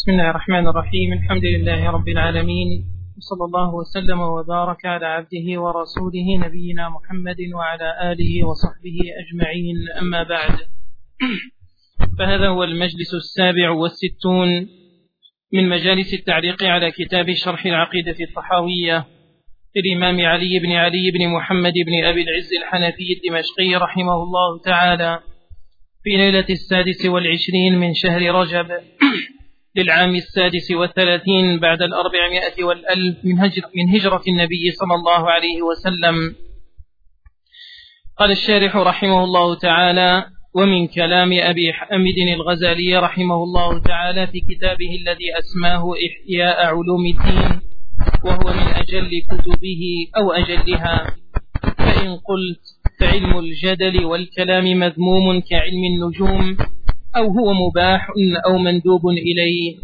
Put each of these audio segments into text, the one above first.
بسم الله الرحمن الرحيم. الحمد لله رب العالمين، وصلى الله وسلم وبارك على عبده ورسوله نبينا محمد وعلى آله وصحبه أجمعين، أما بعد، فهذا هو المجلس 67 من مجالس التعليق على كتاب شرح العقيدة الطحاوية للإمام علي بن محمد بن أبي العز الحنفي الدمشقي رحمه الله تعالى، في ليلة 26 من شهر رجب للعام 36 بعد 400 والألف من هجرة النبي صلى الله عليه وسلم. قال الشارح رحمه الله تعالى: ومن كلام أبي حامد الغزالي رحمه الله تعالى في كتابه الذي أسماه إحياء علوم الدين، وهو من أجل كتبه أو أجلها، فإن قلت فعلم الجدل والكلام مذموم كعلم النجوم، أو هو مباح أو مندوب إليه،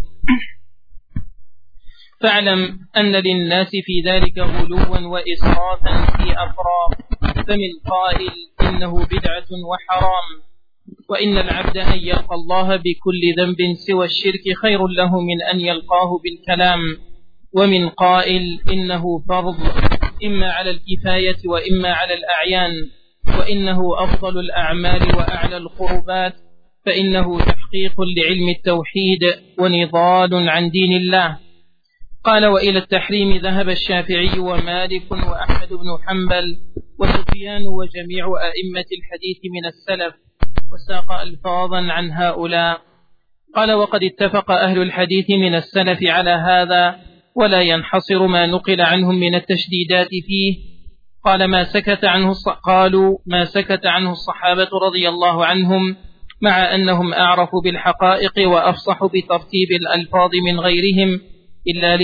فاعلم أن للناس في ذلك غلوا وإسرافا في أفرا، فمن قائل إنه بدعة وحرام، وإن العبد أن يلقى الله بكل ذنب سوى الشرك خير له من أن يلقاه بالكلام، ومن قائل إنه فرض إما على الكفاية وإما على الأعيان، وإنه أفضل الأعمال وأعلى القربات، فإنه تحقيق لعلم التوحيد ونضال عن دين الله. قال: وإلى التحريم ذهب الشافعي ومالك وأحمد بن حنبل وسفيان وجميع أئمة الحديث من السلف، وساق ألفاظا عن هؤلاء. قال: وقد اتفق أهل الحديث من السلف على هذا، ولا ينحصر ما نقل عنهم من التشديدات فيه. قالوا ما سكت عنه الصحابة رضي الله عنهم، مع أنهم أعرف بالحقائق وأفصح بترتيب الألفاظ من غيرهم، إلا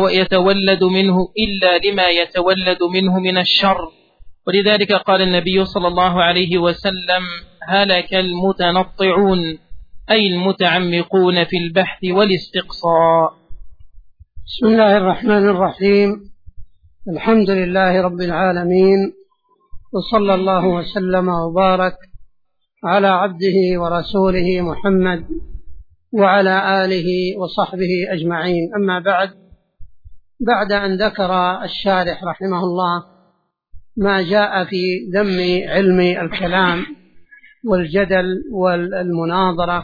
لما يتولد منه من الشر. ولذلك قال النبي صلى الله عليه وسلم: هلك المتنطعون، أي المتعمقون في البحث والاستقصاء. بسم الله الرحمن الرحيم. الحمد لله رب العالمين، وصلى الله وسلم وبارك على عبده ورسوله محمد وعلى آله وصحبه أجمعين، أما بعد أن ذكر الشارح رحمه الله ما جاء في ذم علم الكلام والجدل والمناظرة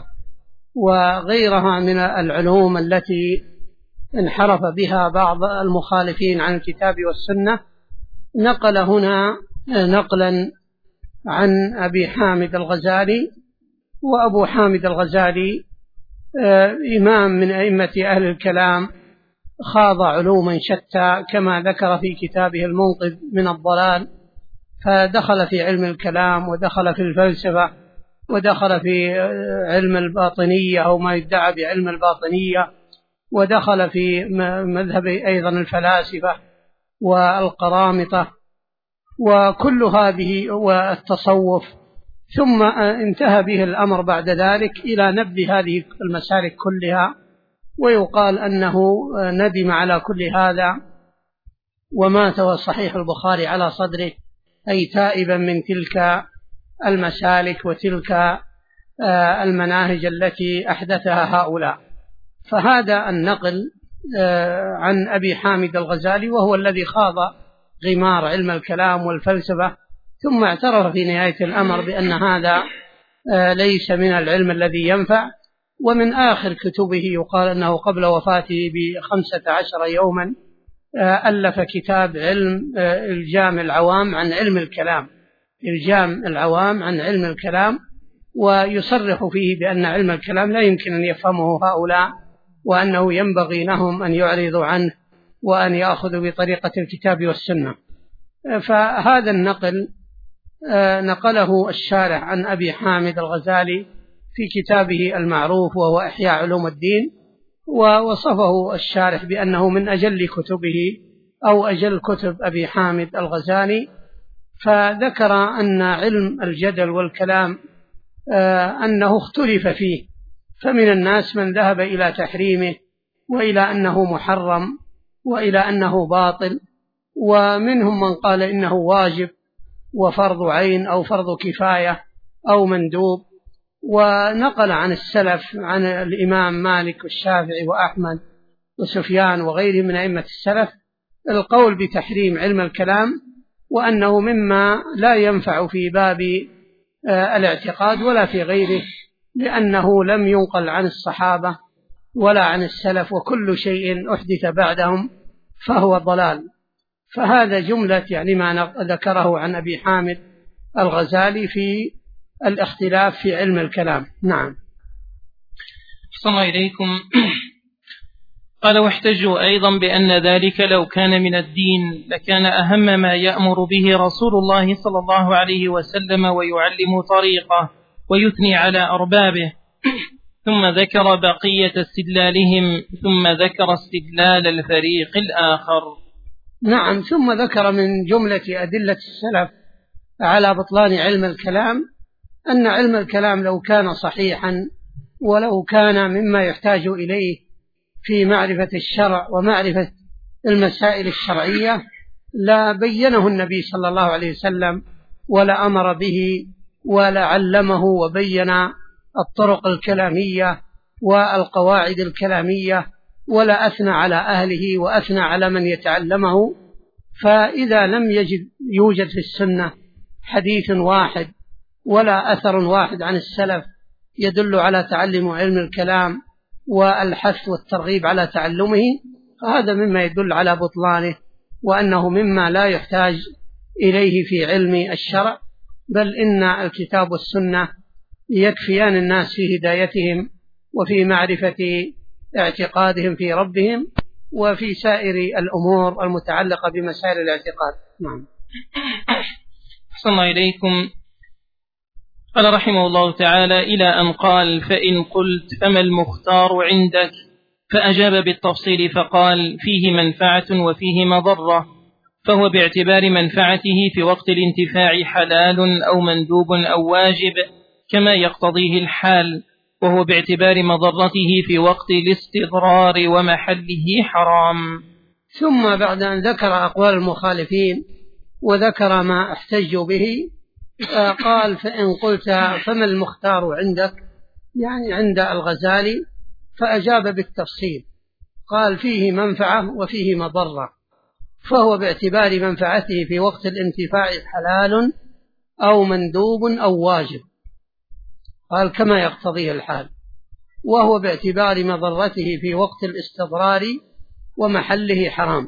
وغيرها من العلوم التي انحرف بها بعض المخالفين عن الكتاب والسنة، نقل هنا نقلا عن أبي حامد الغزالي. وأبو حامد الغزالي إمام من أئمة أهل الكلام، خاض علوما شتى كما ذكر في كتابه المنقذ من الضلال، فدخل في علم الكلام، ودخل في الفلسفة، ودخل في علم الباطنية أو ما يدعى بعلم الباطنية، ودخل في مذهب أيضا الفلاسفة والقرامطة وكل هذه والتصوف، ثم انتهى به الأمر بعد ذلك إلى نبذ هذه المسالك كلها، ويقال أنه ندم على كل هذا ومات وصحيح البخاري على صدره، أي تائبا من تلك المسالك وتلك المناهج التي أحدثها هؤلاء. فهذا النقل عن أبي حامد الغزالي، وهو الذي خاض غمار علم الكلام والفلسفة، ثم اعترف في نهاية الأمر بأن هذا ليس من العلم الذي ينفع. ومن آخر كتبه يقال أنه قبل وفاته ب15 يوما ألف كتاب إلجام العوام عن علم الكلام، إلجام العوام عن علم الكلام، ويصرح فيه بأن علم الكلام لا يمكن أن يفهمه هؤلاء، وأنه ينبغي لهم أن يعرضوا عنه وأن يأخذوا بطريقة الكتاب والسنة. فهذا النقل نقله الشارح عن أبي حامد الغزالي في كتابه المعروف وهو إحياء علوم الدين، ووصفه الشارح بأنه من أجل كتبه أو أجل كتب أبي حامد الغزالي. فذكر أن علم الجدل والكلام أنه اختلف فيه، فمن الناس من ذهب إلى تحريمه وإلى أنه محرم وإلى أنه باطل، ومنهم من قال إنه واجب وفرض عين أو فرض كفاية أو مندوب، ونقل عن السلف عن الإمام مالك والشافعي وأحمد وسفيان وغيرهم من أئمة السلف القول بتحريم علم الكلام، وأنه مما لا ينفع في باب الاعتقاد ولا في غيره، لأنه لم ينقل عن الصحابة ولا عن السلف، وكل شيء أحدث بعدهم فهو ضلال. فهذا جملة يعني ما ذكره عن أبي حامد الغزالي في الاختلاف في علم الكلام. نعم. أحسن إليكم. قال: واحتجوا أيضا بأن ذلك لو كان من الدين لكان أهم ما يأمر به رسول الله صلى الله عليه وسلم ويعلم طريقه ويثني على أربابه. ثم ذكر بقية استدلالهم، ثم ذكر استدلال الفريق الآخر. نعم. ثم ذكر من جملة أدلة السلف على بطلان علم الكلام أن علم الكلام لو كان صحيحا ولو كان مما يحتاج إليه في معرفة الشرع ومعرفة المسائل الشرعية لا بينه النبي صلى الله عليه وسلم ولا أمر به ولا علمه وبين الطرق الكلامية والقواعد الكلامية، ولا أثنى على أهله وأثنى على من يتعلمه. فإذا لم يوجد في السنة حديث واحد ولا أثر واحد عن السلف يدل على تعلم علم الكلام والحث والترغيب على تعلمه، فهذا مما يدل على بطلانه، وأنه مما لا يحتاج إليه في علم الشرع، بل إن الكتاب والسنة يكفيان الناس في هدايتهم وفي معرفة اعتقادهم في ربهم وفي سائر الأمور المتعلقة بمسائل الاعتقاد. نعم. أحسن إليكم. قال رحمه الله تعالى: إلى أن قال: فإن قلت فما المختار عندك؟ فأجاب بالتفصيل فقال: فيه منفعة وفيه مضرة، فهو باعتبار منفعته في وقت الانتفاع حلال أو مندوب أو واجب كما يقتضيه الحال، وهو باعتبار مضرته في وقت الاستضرار ومحله حرام. ثم بعد أن ذكر أقوال المخالفين وذكر ما احتجوا به قال: فإن قلت فما المختار عندك؟ يعني عند الغزالي، فأجاب بالتفصيل قال: فيه منفعة وفيه مضرة، فهو باعتبار منفعته في وقت الانتفاع حلال أو مندوب أو واجب، قال كما يقتضيه الحال، وهو باعتبار مضرته في وقت الاستضرار ومحله حرام.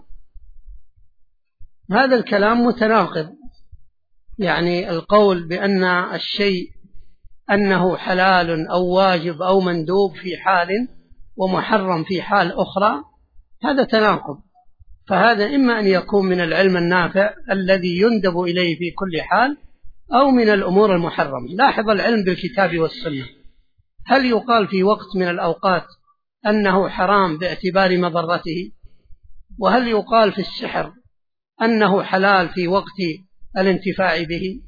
هذا الكلام متناقض، يعني القول بأن الشيء أنه حلال أو واجب أو مندوب في حال ومحرم في حال أخرى، هذا تناقض. فهذا إما أن يكون من العلم النافع الذي يندب إليه في كل حال، أو من الأمور المحرمة. لاحظ العلم بالكتاب والسنة، هل يقال في وقت من الأوقات أنه حرام باعتبار مضرته؟ وهل يقال في السحر أنه حلال في وقت الانتفاع به؟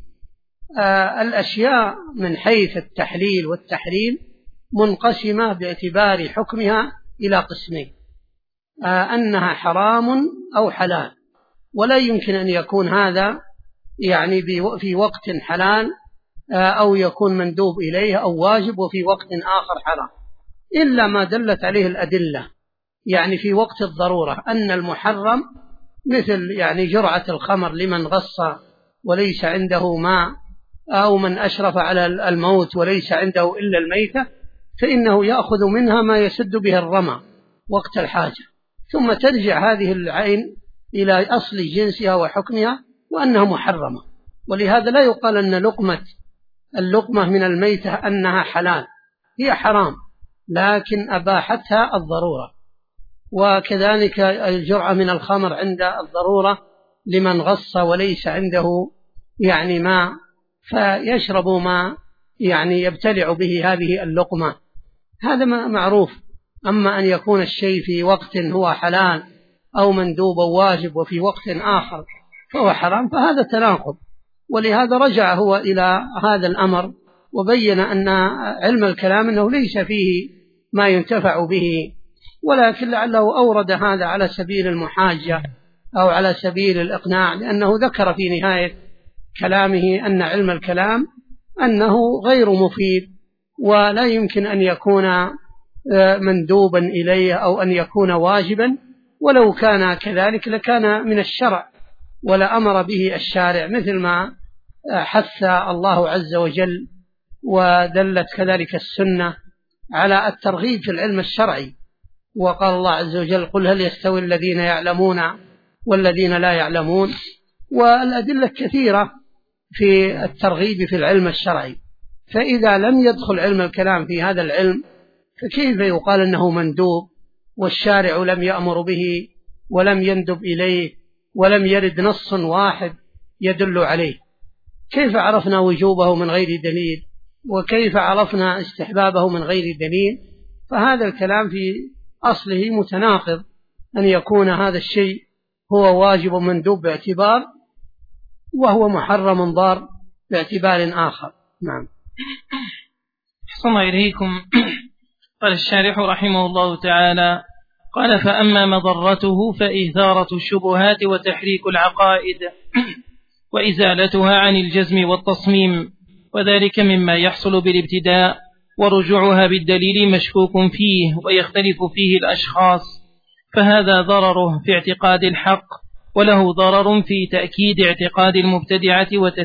الأشياء من حيث التحليل والتحريم منقسمة باعتبار حكمها إلى قسمين: أنها حرام أو حلال، ولا يمكن أن يكون هذا يعني في وقت حلال أو يكون مندوب إليه أو واجب وفي وقت آخر حرام، إلا ما دلت عليه الأدلة. يعني في وقت الضرورة أن المحرم مثل يعني جرعة الخمر لمن غص وليس عنده ماء، أو من أشرف على الموت وليس عنده إلا الميتة، فإنه يأخذ منها ما يسد به الرمى وقت الحاجة، ثم ترجع هذه العين إلى أصل جنسها وحكمها وأنها محرمة. ولهذا لا يقال أن اللقمة من الميتة أنها حلال، هي حرام لكن أباحتها الضرورة. وكذلك الجرعة من الخمر عند الضرورة لمن غص وليس عنده يعني ماء فيشرب ما يعني يبتلع به هذه اللقمة، هذا معروف. أما أن يكون الشيء في وقت هو حلال أو مندوب أو واجب وفي وقت آخر فهو حرام، فهذا تناقض. ولهذا رجع هو إلى هذا الأمر وبين أن علم الكلام أنه ليس فيه ما ينتفع به، ولكن لعله أورد هذا على سبيل المحاجة أو على سبيل الإقناع، لأنه ذكر في نهاية كلامه أن علم الكلام أنه غير مفيد ولا يمكن أن يكون مندوبا إليه أو أن يكون واجبا، ولو كان كذلك لكان من الشرع ولا أمر به الشارع، مثل ما حث الله عز وجل ودلت كذلك السنة على الترغيب في العلم الشرعي. وقال الله عز وجل: قل هل يستوي الذين يعلمون والذين لا يعلمون. والأدلة كثيرة في الترغيب في العلم الشرعي. فإذا لم يدخل علم الكلام في هذا العلم فكيف يقال أنه مندوب والشارع لم يأمر به ولم يندب إليه ولم يرد نص واحد يدل عليه؟ كيف عرفنا وجوبه من غير دليل؟ وكيف عرفنا استحبابه من غير دليل؟ فهذا الكلام في أصله متناقض، أن يكون هذا الشيء هو واجب مندوب باعتبار وهو محرم ضار باعتبار آخر. نعم. أحسن إليكم. قال الشارح رحمه الله تعالى: قال: فأما مضرته فإثارة الشبهات وتحريك العقائد وإزالتها عن الجزم والتصميم، وذلك مما يحصل بالابتداء، ورجوعها بالدليل مشكوك فيه ويختلف فيه الأشخاص، فهذا ضرره في اعتقاد الحق، وله ضرر في تأكيد اعتقاد المبتدعة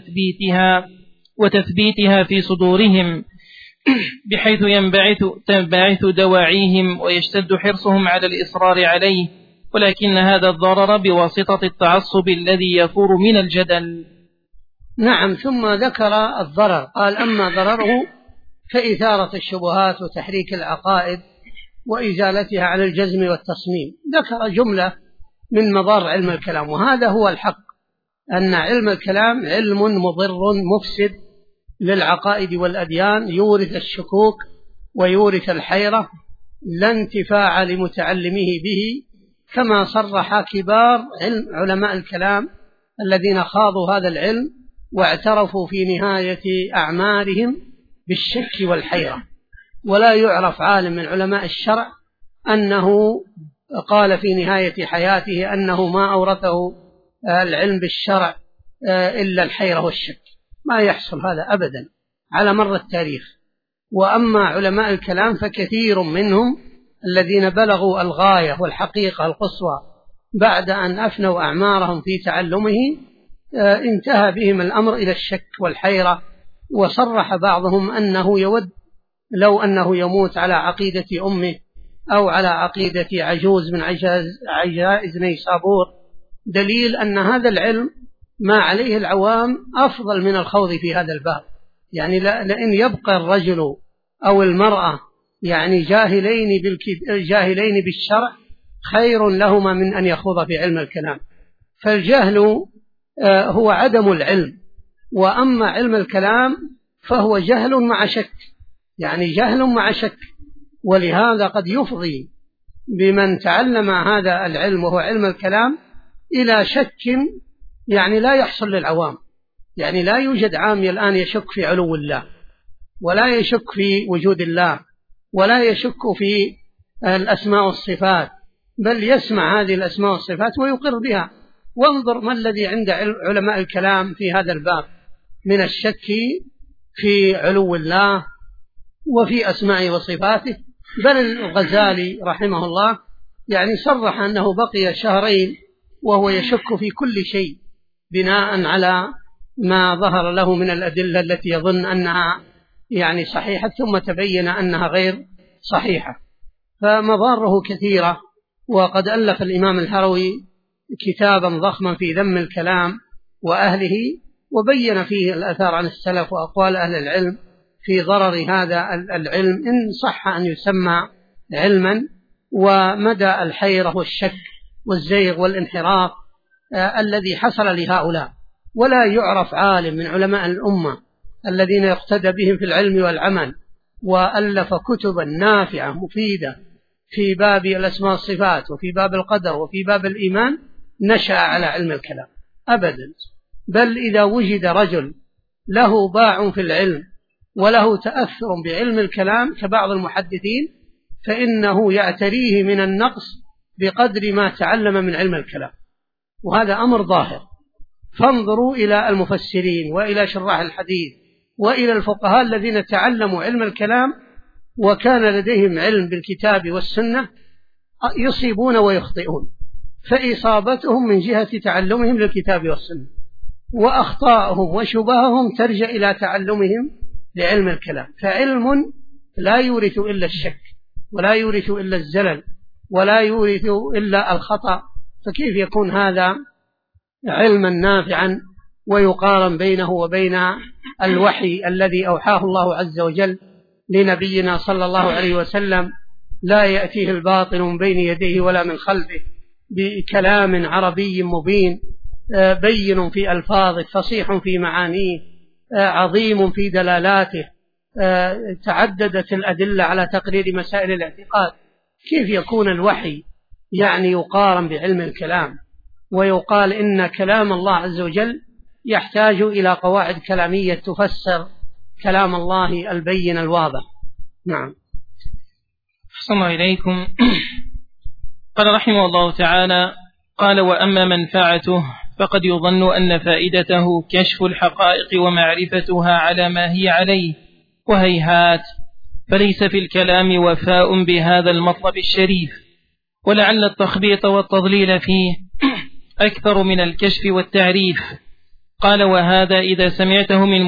وتثبيتها في صدورهم، بحيث تنبعث دواعيهم ويشتد حرصهم على الإصرار عليه، ولكن هذا الضرر بواسطة التعصب الذي يفور من الجدل. نعم. ثم ذكر الضرر، قال: أما ضرره فإثارة الشبهات وتحريك العقائد وإزالتها عن الجزم والتصميم. ذكر جملة من مضار علم الكلام، وهذا هو الحق، أن علم الكلام علم مضر مفسد للعقائد والأديان، يورث الشكوك ويورث الحيرة، لا انتفاع لمتعلمه به، كما صرح كبار علماء الكلام الذين خاضوا هذا العلم واعترفوا في نهاية أعمارهم بالشك والحيرة. ولا يعرف عالم من علماء الشرع أنه قال في نهاية حياته أنه ما أورثه العلم بالشرع إلا الحيرة والشك، ما يحصل هذا أبدا على مر التاريخ. وأما علماء الكلام فكثير منهم الذين بلغوا الغاية والحقيقة القصوى بعد أن أفنوا أعمارهم في تعلمه انتهى بهم الأمر إلى الشك والحيرة، وصرح بعضهم أنه يود لو أنه يموت على عقيدة أمه أو على عقيدة عجوز من عجائز نيسابور، دليل أن هذا العلم ما عليه العوام أفضل من الخوض في هذا الباب. يعني لأن يبقى الرجل أو المرأة يعني جاهلين بالشرع خير لهما من أن يخوض في علم الكلام. فالجهل هو عدم العلم، وأما علم الكلام فهو جهل مع شك، يعني جهل مع شك. ولهذا قد يفضي بمن تعلم هذا العلم وهو علم الكلام إلى شك يعني لا يحصل للعوام. يعني لا يوجد عامي الآن يشك في علو الله، ولا يشك في وجود الله، ولا يشك في الأسماء والصفات، بل يسمع هذه الأسماء والصفات ويقر بها. وانظر ما الذي عند علماء الكلام في هذا الباب من الشك في علو الله وفي أسمائه وصفاته. بل الغزالي رحمه الله يعني صرح أنه بقي شهرين وهو يشك في كل شيء بناء على ما ظهر له من الأدلة التي يظن أنها يعني صحيحة، ثم تبين أنها غير صحيحة. فمضاره كثيرة. وقد ألف الإمام الهروي كتابا ضخما في ذم الكلام وأهله، وبين فيه الأثار عن السلف وأقوال أهل العلم في ضرر هذا العلم إن صح أن يسمى علما، ومدى الحيرة والشك والزيغ والانحراف الذي حصل لهؤلاء. ولا يعرف عالم من علماء الأمة الذين يقتدى بهم في العلم والعمل وألف كتبا نافعة مفيدة في باب الأسماء والصفات وفي باب القدر وفي باب الإيمان نشأ على علم الكلام أبدا. بل إذا وجد رجل له باع في العلم وله تأثر بعلم الكلام كبعض المحدثين فإنه يعتريه من النقص بقدر ما تعلم من علم الكلام، وهذا أمر ظاهر. فانظروا إلى المفسرين وإلى شراح الحديث وإلى الفقهاء الذين تعلموا علم الكلام وكان لديهم علم بالكتاب والسنة يصيبون ويخطئون، فإصابتهم من جهة تعلمهم للكتاب والسنة، وأخطاءهم وشبههم ترجع إلى تعلمهم لعلم الكلام. فعلم لا يورث إلا الشك، ولا يورث إلا الزلل، ولا يورث إلا الخطأ، فكيف يكون هذا علما نافعا ويقارن بينه وبين الوحي الذي أوحاه الله عز وجل لنبينا صلى الله عليه وسلم، لا يأتيه الباطل من بين يديه ولا من خلفه، بكلام عربي مبين بين في ألفاظه، فصيح في معانيه، عظيم في دلالاته، تعددت الأدلة على تقرير مسائل الاعتقاد. كيف يكون الوحي يعني يقارن بعلم الكلام ويقال إن كلام الله عز وجل يحتاج إلى قواعد كلامية تفسر كلام الله البين الواضح؟ نعم. أحسن الله إليكم. قال رحمه الله تعالى: قال: وأما منفعته فقد يظن أن فائدته كشف الحقائق ومعرفتها على ما هي عليه، وهيهات، فليس في الكلام وفاء بهذا المطلب الشريف، ولعل التخبيط والتضليل فيه أكثر من الكشف والتعريف. قال: وهذا إذا سمعته من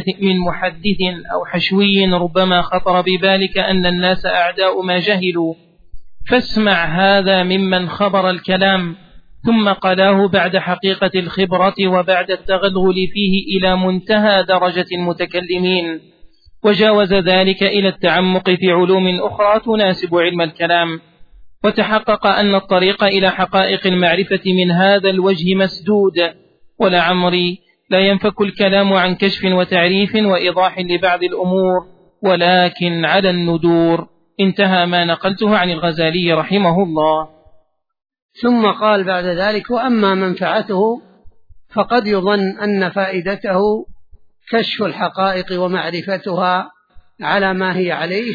محدث أو حشوي ربما خطر ببالك أن الناس أعداء ما جهلوا، فاسمع هذا ممن خبر الكلام ثم قلاه بعد حقيقة الخبرة وبعد التغلغل فيه إلى منتهى درجة المتكلمين، وجاوز ذلك إلى التعمق في علوم أخرى تناسب علم الكلام، وتحقق أن الطريق إلى حقائق المعرفة من هذا الوجه مسدود، ولعمري لا ينفك الكلام عن كشف وتعريف وإيضاح لبعض الأمور، ولكن على الندور. انتهى ما نقلته عن الغزالي رحمه الله. ثم قال بعد ذلك: وأما منفعته فقد يظن أن فائدته كشف الحقائق ومعرفتها على ما هي عليه،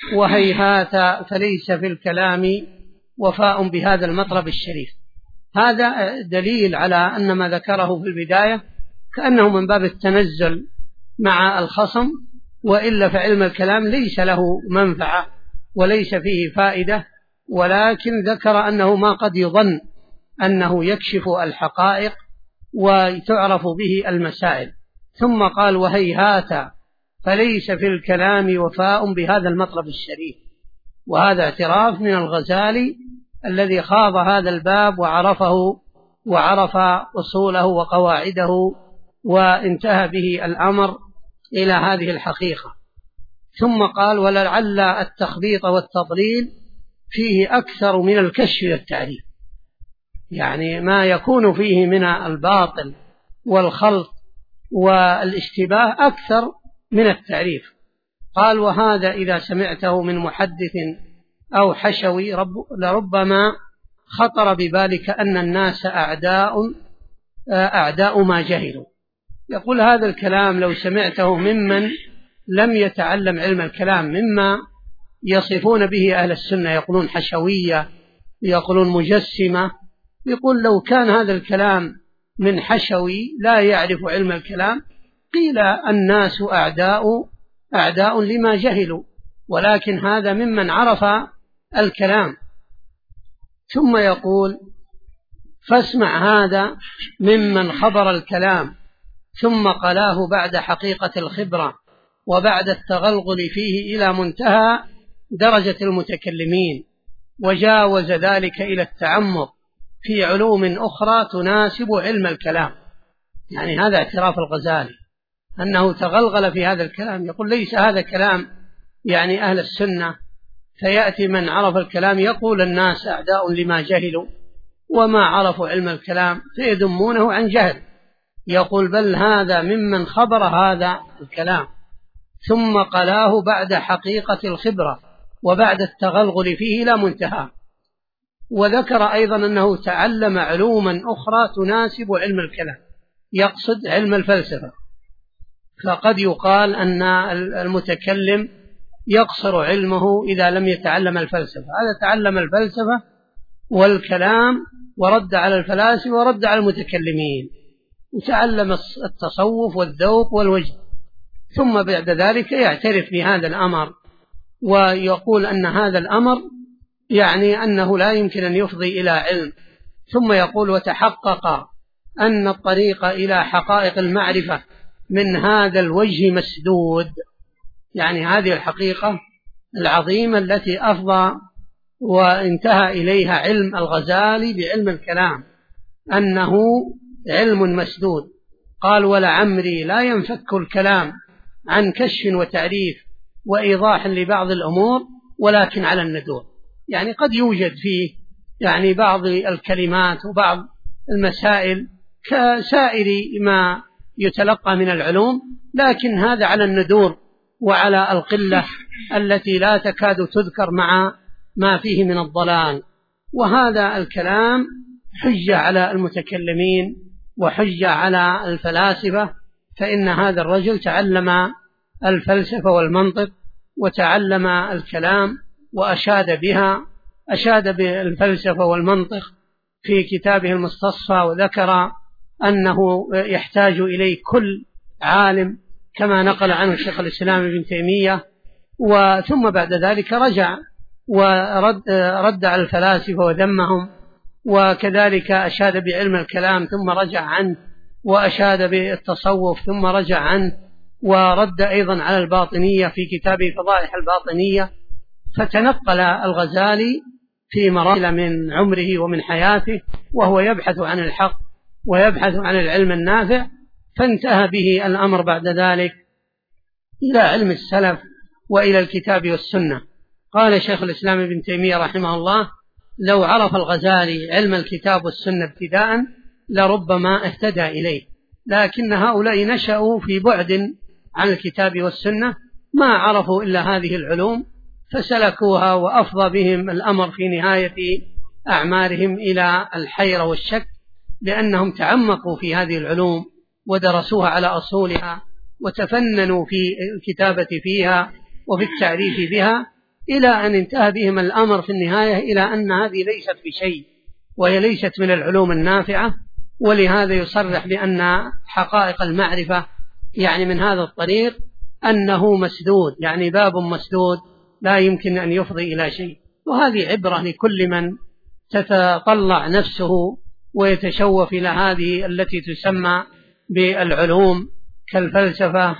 وهيهات، فليس في الكلام وفاء بهذا المطلب الشريف. هذا دليل على أن ما ذكره في البداية كأنه من باب التنزل مع الخصم، وإلا فعلم الكلام ليس له منفعة وليس فيه فائدة، ولكن ذكر أنه ما قد يظن أنه يكشف الحقائق وتعرف به المسائل. ثم قال: وهيهات، فليس في الكلام وفاء بهذا المطلب الشريف. وهذا اعتراف من الغزالي الذي خاض هذا الباب وعرفه وعرف أصوله وقواعده، وانتهى به الأمر إلى هذه الحقيقة. ثم قال: ولعل التخبيط والتضليل فيه أكثر من الكشف والتعريف، يعني ما يكون فيه من الباطل والخلط والاشتباه أكثر من التعريف. قال: وهذا إذا سمعته من محدث أو حشوي لربما خطر ببالك أن الناس أعداء ما جهلوا. يقول هذا الكلام لو سمعته ممن لم يتعلم علم الكلام، مما يصفون به أهل السنة، يقولون حشوية، يقولون مجسمة، يقول لو كان هذا الكلام من حشوي لا يعرف علم الكلام قيل الناس أعداء لما جهلوا، ولكن هذا ممن عرف الكلام. ثم يقول: فاسمع هذا ممن خبر الكلام ثم قلاه بعد حقيقة الخبرة وبعد التغلغل فيه إلى منتهى درجة المتكلمين، وجاوز ذلك إلى التعمق في علوم أخرى تناسب علم الكلام. يعني هذا اعتراف الغزالي أنه تغلغل في هذا الكلام. يقول ليس هذا كلام يعني أهل السنة، فيأتي من عرف الكلام يقول الناس أعداء لما جهلوا وما عرفوا علم الكلام فيذمونه عن جهل. يقول بل هذا ممن خبر هذا الكلام ثم قلاه بعد حقيقة الخبرة وبعد التغلغل فيه إلى منتهى. وذكر أيضا أنه تعلم علوما أخرى تناسب علم الكلام، يقصد علم الفلسفة. فقد يقال أن المتكلم يقصر علمه إذا لم يتعلم الفلسفة. هذا تعلم الفلسفة والكلام ورد على الفلاسفة ورد على المتكلمين، وتعلم التصوف والذوق والوجه، ثم بعد ذلك يعترف بهذا الأمر ويقول أن هذا الأمر يعني أنه لا يمكن أن يفضي إلى علم، ثم يقول وتحقق أن الطريق إلى حقائق المعرفة من هذا الوجه مسدود. يعني هذه الحقيقة العظيمة التي أفضى وانتهى إليها علم الغزالي بعلم الكلام أنه علم مسدود. قال ولعمري لا ينفك الكلام عن كشف وتعريف وإيضاح لبعض الأمور ولكن على الندور. يعني قد يوجد فيه يعني بعض الكلمات وبعض المسائل كسائر ما يتلقى من العلوم، لكن هذا على الندور وعلى القلة التي لا تكاد تذكر مع ما فيه من الضلال. وهذا الكلام حجة على المتكلمين وحجة على الفلاسفة، فإن هذا الرجل تعلم الفلسفة والمنطق وتعلم الكلام وأشاد بها، أشاد بالفلسفة والمنطق في كتابه المستصفى، وذكر أنه يحتاج إليه كل عالم كما نقل عنه شيخ الإسلام ابن تيمية. وثم بعد ذلك رجع ورد على الفلاسفة وذمهم، وكذلك أشاد بعلم الكلام ثم رجع عنه، وأشاد بالتصوف ثم رجع عنه، ورد أيضا على الباطنية في كتابه فضائح الباطنية. فتنقل الغزالي في مراحل من عمره ومن حياته وهو يبحث عن الحق ويبحث عن العلم النافع، فانتهى به الأمر بعد ذلك إلى علم السلف وإلى الكتاب والسنة. قال شيخ الإسلام ابن تيمية رحمه الله لو عرف الغزالي علم الكتاب والسنة ابتداء لربما اهتدى إليه، لكن هؤلاء نشأوا في بعد عن الكتاب والسنة، ما عرفوا إلا هذه العلوم فسلكوها، وأفضى بهم الأمر في نهاية أعمارهم إلى الحيرة والشك، لأنهم تعمقوا في هذه العلوم ودرسوها على أصولها وتفننوا في الكتابة فيها وفي التعريف بها، إلى أن انتهى بهم الأمر في النهاية إلى أن هذه ليست بشيء وهي ليست من العلوم النافعة. ولهذا يصرح بأن حقائق المعرفة يعني من هذا الطريق أنه مسدود، يعني باب مسدود لا يمكن أن يفضي إلى شيء. وهذه عبرة لكل من تتطلع نفسه ويتشوف إلى هذه التي تسمى بالعلوم كالفلسفة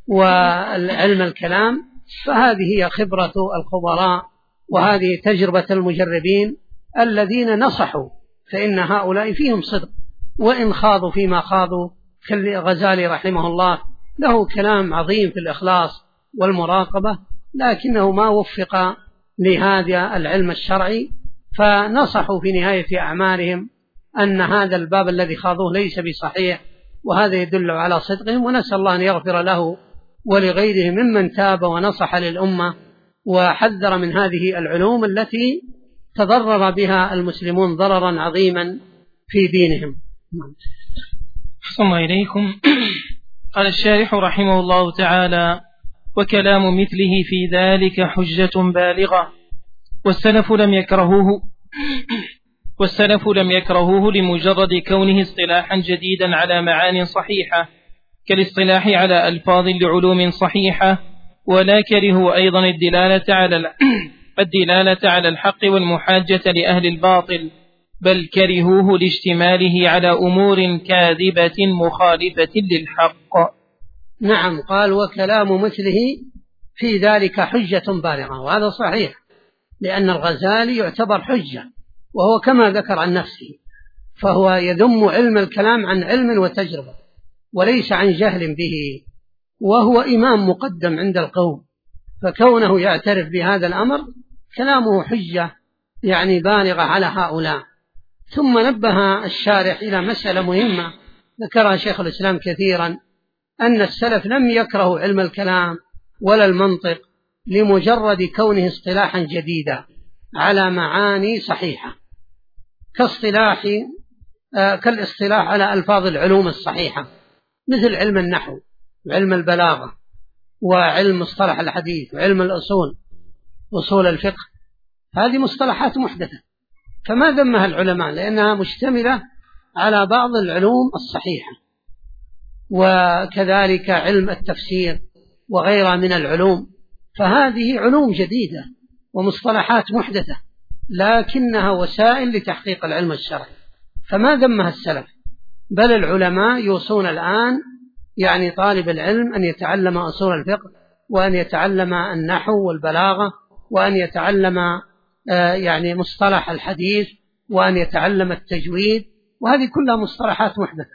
وعلم الكلام، فهذه هي خبرة الخبراء وهذه تجربة المجربين الذين نصحوا، فإن هؤلاء فيهم صدق وإن خاضوا فيما خاضوا. كالغزالي رحمه الله له كلام عظيم في الإخلاص والمراقبة، لكنه ما وفق لهذا العلم الشرعي، فنصحوا في نهاية أعمارهم أن هذا الباب الذي خاضوه ليس بصحيح، وهذا يدل على صدقهم. ونسأل الله أن يغفر له ولغيره ممن تاب ونصح للأمة وحذر من هذه العلوم التي تضرر بها المسلمون ضررا عظيما في دينهم. أحسن الله إليكم. قال الشارح رحمه الله تعالى وكلام مثله في ذلك حجة بالغة، والسلف لم يكرهوه لمجرد كونه اصطلاحا جديدا على معان صحيحة كالاصطلاح على ألفاظ لعلوم صحيحة، ولا كرهوا أيضا الدلالة على الحق والمحاجة لأهل الباطل، بل كرهوه لاشتماله على أمور كاذبة مخالفة للحق. نعم، قال وكلام مثله في ذلك حجة بالغة، وهذا صحيح، لأن الغزالي يعتبر حجة، وهو كما ذكر عن نفسه، فهو يذم علم الكلام عن علم وتجربة وليس عن جهل به، وهو إمام مقدم عند القوم، فكونه يعترف بهذا الأمر كلامه حجة يعني بالغة على هؤلاء. ثم نبه الشارح إلى مسألة مهمة ذكرها شيخ الإسلام كثيرا، أن السلف لم يكرهوا علم الكلام ولا المنطق لمجرد كونه اصطلاحا جديدا على معاني صحيحة، كالاصطلاح على ألفاظ العلوم الصحيحة مثل علم النحو وعلم البلاغة وعلم مصطلح الحديث وعلم الأصول أصول الفقه. هذه مصطلحات محدثة، فما ذمها العلماء لأنها مشتملة على بعض العلوم الصحيحة. وكذلك علم التفسير وغيرها من العلوم، فهذه علوم جديدة ومصطلحات محدثة، لكنها وسائل لتحقيق العلم الشرعي، فما ذمها السلف، بل العلماء يوصون الآن يعني طالب العلم أن يتعلم أصول الفقه، وأن يتعلم النحو والبلاغة، وأن يتعلم يعني مصطلح الحديث، وأن يتعلم التجويد، وهذه كلها مصطلحات محدثة.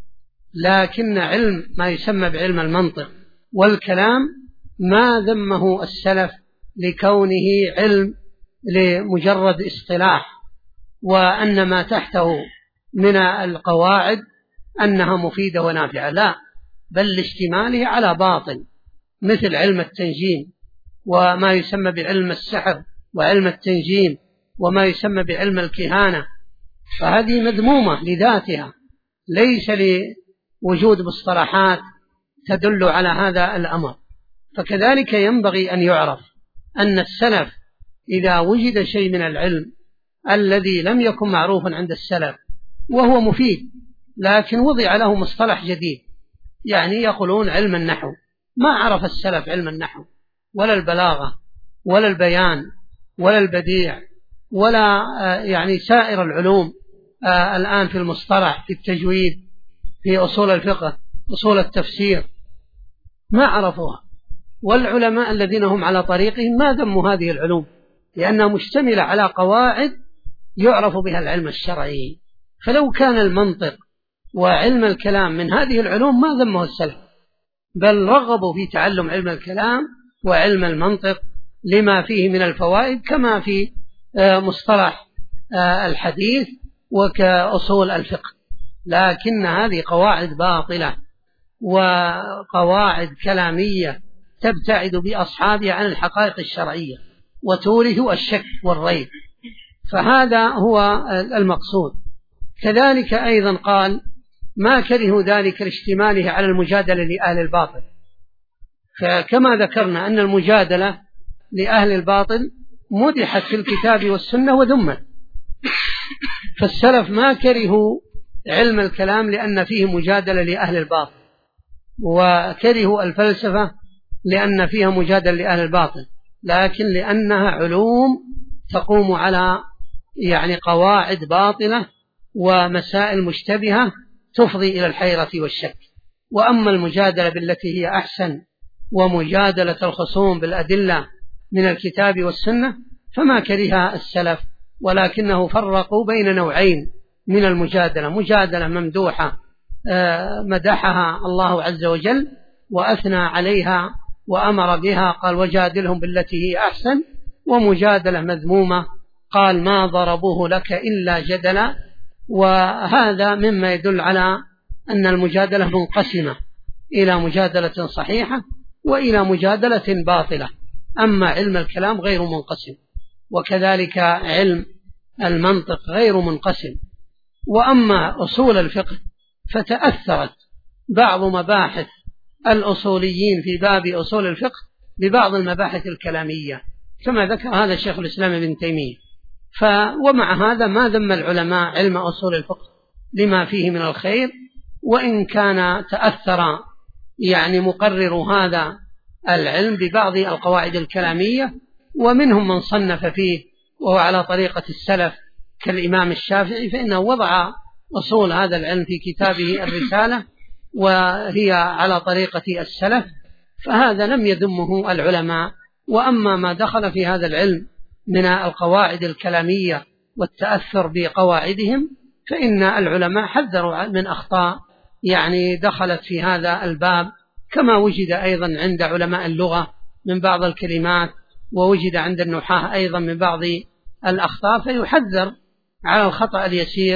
لكن علم ما يسمى بعلم المنطق والكلام ما ذمه السلف لكونه علم لمجرد اصطلاح، وأن ما تحته من القواعد أنها مفيدة ونافعة، لا، بل لاشتماله على باطن، مثل علم التنجيم وما يسمى بعلم السحر وعلم التنجيم وما يسمى بعلم الكهانة، فهذه مذمومة لذاتها، ليس لوجود مصطلحات تدل على هذا الأمر. فكذلك ينبغي أن يعرف أن السلف إذا وجد شيء من العلم الذي لم يكن معروفا عند السلف وهو مفيد، لكن وضع له مصطلح جديد، يعني يقولون علم النحو، ما عرف السلف علم النحو ولا البلاغة ولا البيان ولا البديع ولا يعني سائر العلوم الآن في المصطلح، في التجويد، في أصول الفقه، أصول التفسير، ما عرفوها. والعلماء الذين هم على طريقهم ما ذموا هذه العلوم، لأنها مشتملة على قواعد يعرف بها العلم الشرعي. فلو كان المنطق وعلم الكلام من هذه العلوم ما ذمه السلف، بل رغبوا في تعلم علم الكلام وعلم المنطق لما فيه من الفوائد، كما في مصطلح الحديث وكأصول الفقه. لكن هذه قواعد باطلة وقواعد كلامية تبتعد بأصحابها عن الحقائق الشرعية وتورث الشك والريب، فهذا هو المقصود. كذلك أيضا قال ما كره ذلك لاشتماله على المجادلة لأهل الباطل، فكما ذكرنا أن المجادلة لأهل الباطل مدحت في الكتاب والسنة وذمت، فالسلف ما كرهوا علم الكلام لأن فيه مجادلة لأهل الباطل، وكرهوا الفلسفة لأن فيها مجادلة لأهل الباطل، لكن لأنها علوم تقوم على يعني قواعد باطلة ومسائل مشتبهة تفضي إلى الحيرة والشك. وأما المجادلة بالتي هي أحسن ومجادلة الخصوم بالأدلة من الكتاب والسنة فما كرهها السلف، ولكنه فرقوا بين نوعين من المجادلة: مجادلة ممدوحة مدحها الله عز وجل وأثنى عليها وأمر بها، قال وجادلهم بالتي هي أحسن، ومجادلة مذمومة قال ما ضربوه لك إلا جدلا. وهذا مما يدل على أن المجادلة منقسمة إلى مجادلة صحيحة وإلى مجادلة باطلة، أما علم الكلام غير منقسم، وكذلك علم المنطق غير منقسم. وأما أصول الفقه فتأثرت بعض مباحث الأصوليين في باب أصول الفقه ببعض المباحث الكلامية، كما ذكر هذا الشيخ الإسلام ابن تيمية. ومع هذا ما ذم العلماء علم أصول الفقه لما فيه من الخير، وإن كان تأثر يعني مقرر هذا العلم ببعض القواعد الكلامية، ومنهم من صنف فيه وهو على طريقة السلف كالإمام الشافعي، فإنه وضع أصول هذا العلم في كتابه الرسالة وهي على طريقة السلف، فهذا لم يذمه العلماء. وأما ما دخل في هذا العلم من القواعد الكلامية والتأثر بقواعدهم فإن العلماء حذروا من أخطاء يعني دخلت في هذا الباب، كما وجد أيضا عند علماء اللغة من بعض الكلمات، ووجد عند النحاة أيضا من بعض الأخطاء، فيحذر على الخطأ اليسير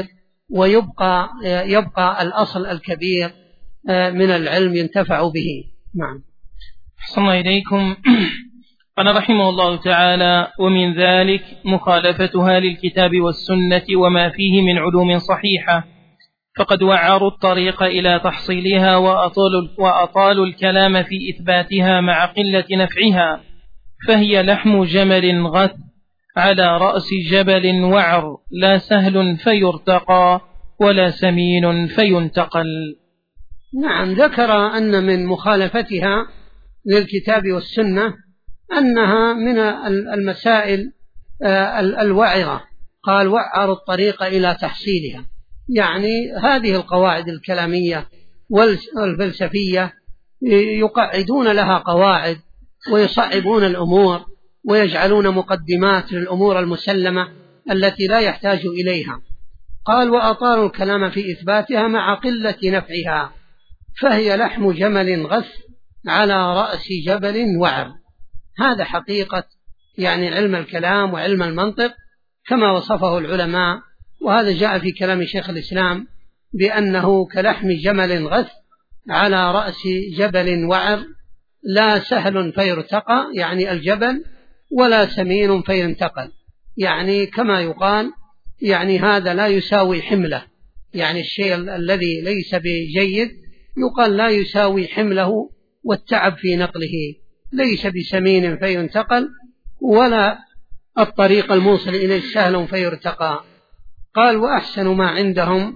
ويبقى الأصل الكبير من العلم ينتفع به. نعم. أحسن الله إليكم. قال رحمه الله تعالى: ومن ذلك مخالفتها للكتاب والسنة وما فيه من علوم صحيحة، فقد وعروا الطريق إلى تحصيلها وأطالوا الكلام في إثباتها مع قلة نفعها، فهي لحم جمل غث على رأس جبل وعر، لا سهل فيرتقى ولا سمين فينتقل. نعم، ذكر أن من مخالفتها للكتاب والسنة أنها من المسائل الوعرة، قال وعروا الطريق إلى تحصيلها، يعني هذه القواعد الكلامية والفلسفية يقعدون لها قواعد ويصعبون الأمور ويجعلون مقدمات للأمور المسلمة التي لا يحتاج إليها. قال وأطالوا الكلام في إثباتها مع قلة نفعها، فهي لحم جمل غث على رأس جبل وعر. هذا حقيقة يعني علم الكلام وعلم المنطق كما وصفه العلماء، وهذا جاء في كلام شيخ الإسلام بأنه كلحم جمل غث على رأس جبل وعر، لا سهل فيرتقى يعني الجبل، ولا سمين فينتقل، يعني كما يقال يعني هذا لا يساوي حمله، يعني الشيء الذي ليس بجيد يقال لا يساوي حمله والتعب في نقله، ليس بسمين فينتقل ولا الطريق الموصل إليه سهل فيرتقى. قال وأحسن ما عندهم.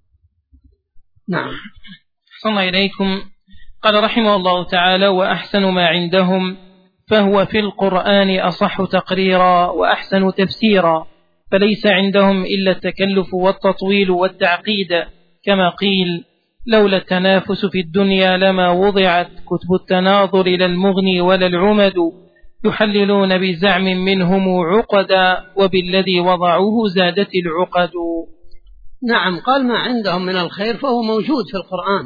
نعم. أحسن إليكم. قال رحمه الله تعالى وأحسن ما عندهم، فهو في القرآن أصح تقريرا وأحسن تفسيرا، فليس عندهم إلا التكلف والتطويل والتعقيد، كما قيل لولا التنافس في الدنيا لما وضعت كتب التناظر لا المغني ولا العمد، يحللون بزعم منهم عقدا وبالذي وضعوه زادت العقد. نعم. قال ما عندهم من الخير فهو موجود في القرآن،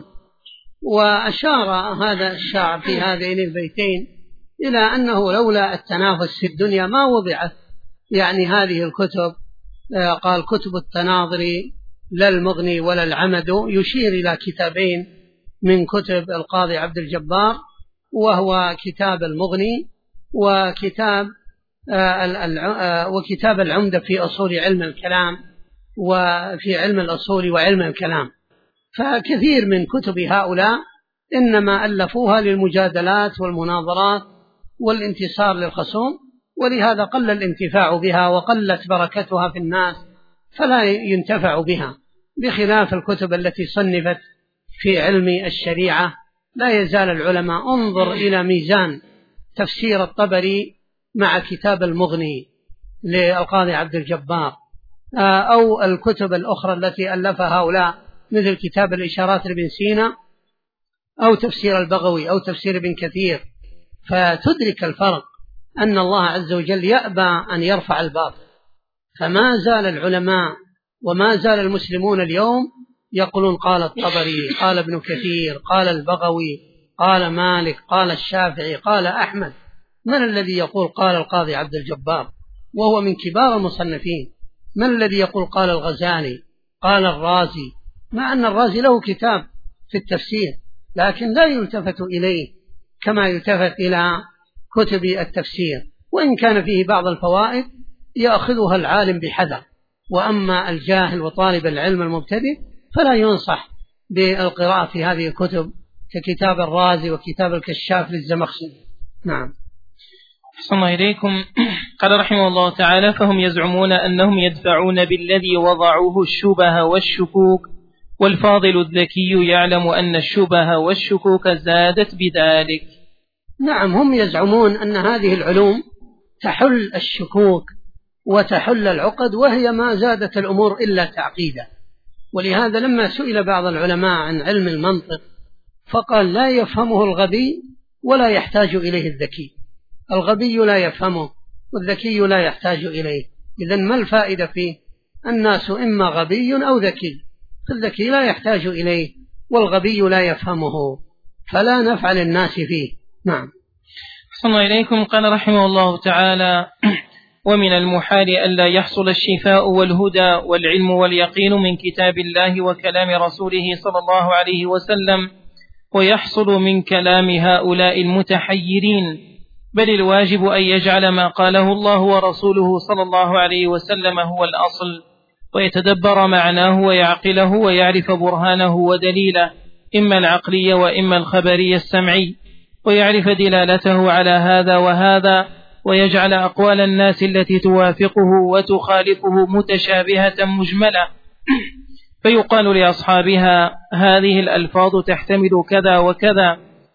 وأشار هذا الشاعر في هذين البيتين إلى أنه لولا التنافس في الدنيا ما وضعت يعني هذه الكتب. قال كتب التناظر لا المغني ولا العمد، يشير إلى كتابين من كتب القاضي عبد الجبار، وهو كتاب المغني وكتاب العمدة في أصول علم الكلام وفي علم الأصول وعلم الكلام. فكثير من كتب هؤلاء إنما ألفوها للمجادلات والمناظرات والانتصار للخصوم، ولهذا قل الانتفاع بها وقلت بركتها في الناس فلا ينتفع بها، بخلاف الكتب التي صنفت في علم الشريعة. لا يزال العلماء، انظر إلى ميزان تفسير الطبري مع كتاب المغني للقاضي عبد الجبار، أو الكتب الأخرى التي ألفها هؤلاء مثل كتاب الإشارات لابن سينا، أو تفسير البغوي، أو تفسير ابن كثير، فتدرك الفرق أن الله عز وجل يأبى أن يرفع الباطل. فما زال العلماء وما زال المسلمون اليوم يقولون قال الطبري، قال ابن كثير، قال البغوي، قال مالك، قال الشافعي، قال أحمد. من الذي يقول قال القاضي عبد الجبار وهو من كبار المصنفين؟ من الذي يقول قال الغزالي، قال الرازي، مع أن الرازي له كتاب في التفسير لكن لا يلتفت إليه كما يلتفت إلى كتب التفسير، وإن كان فيه بعض الفوائد يأخذها العالم بحذر، وأما الجاهل وطالب العلم المبتدئ فلا ينصح بالقراءة في هذه الكتب ككتاب الرازي وكتاب الكشاف للزمخشري. نعم. أحسن إليكم. قال رحمه الله تعالى فهم يزعمون أنهم يدفعون بالذي وضعوه الشبه والشكوك، والفاضل الذكي يعلم أن الشبه والشكوك زادت بذلك. نعم. هم يزعمون أن هذه العلوم تحل الشكوك وتحل العقد، وهي ما زادت الأمور إلا تعقيدا. ولهذا لما سئل بعض العلماء عن علم المنطق فقال لا يفهمه الغبي ولا يحتاج إليه الذكي. الغبي لا يفهمه والذكي لا يحتاج إليه. إذن ما الفائدة فيه؟ الناس إما غبي أو ذكي، فالذكي لا يحتاج إليه والغبي لا يفهمه، فلا نفع للناس فيه. نعم. أحسن إليكم. قال رحمه الله تعالى ومن المحال ألا يحصل الشفاء والهدى والعلم واليقين من كتاب الله وكلام رسوله صلى الله عليه وسلم، ويحصل من كلام هؤلاء المتحيرين، بل الواجب أن يجعل ما قاله الله ورسوله صلى الله عليه وسلم هو الأصل، ويتدبر معناه ويعقله ويعرف برهانه ودليله، إما العقلي وإما الخبري السمعي، ويعرف دلالته على هذا وهذا، ويجعل أقوال الناس التي توافقه وتخالفه متشابهة مجملة، فيقال لأصحابها هذه الألفاظ تحتمل كذا وكذا،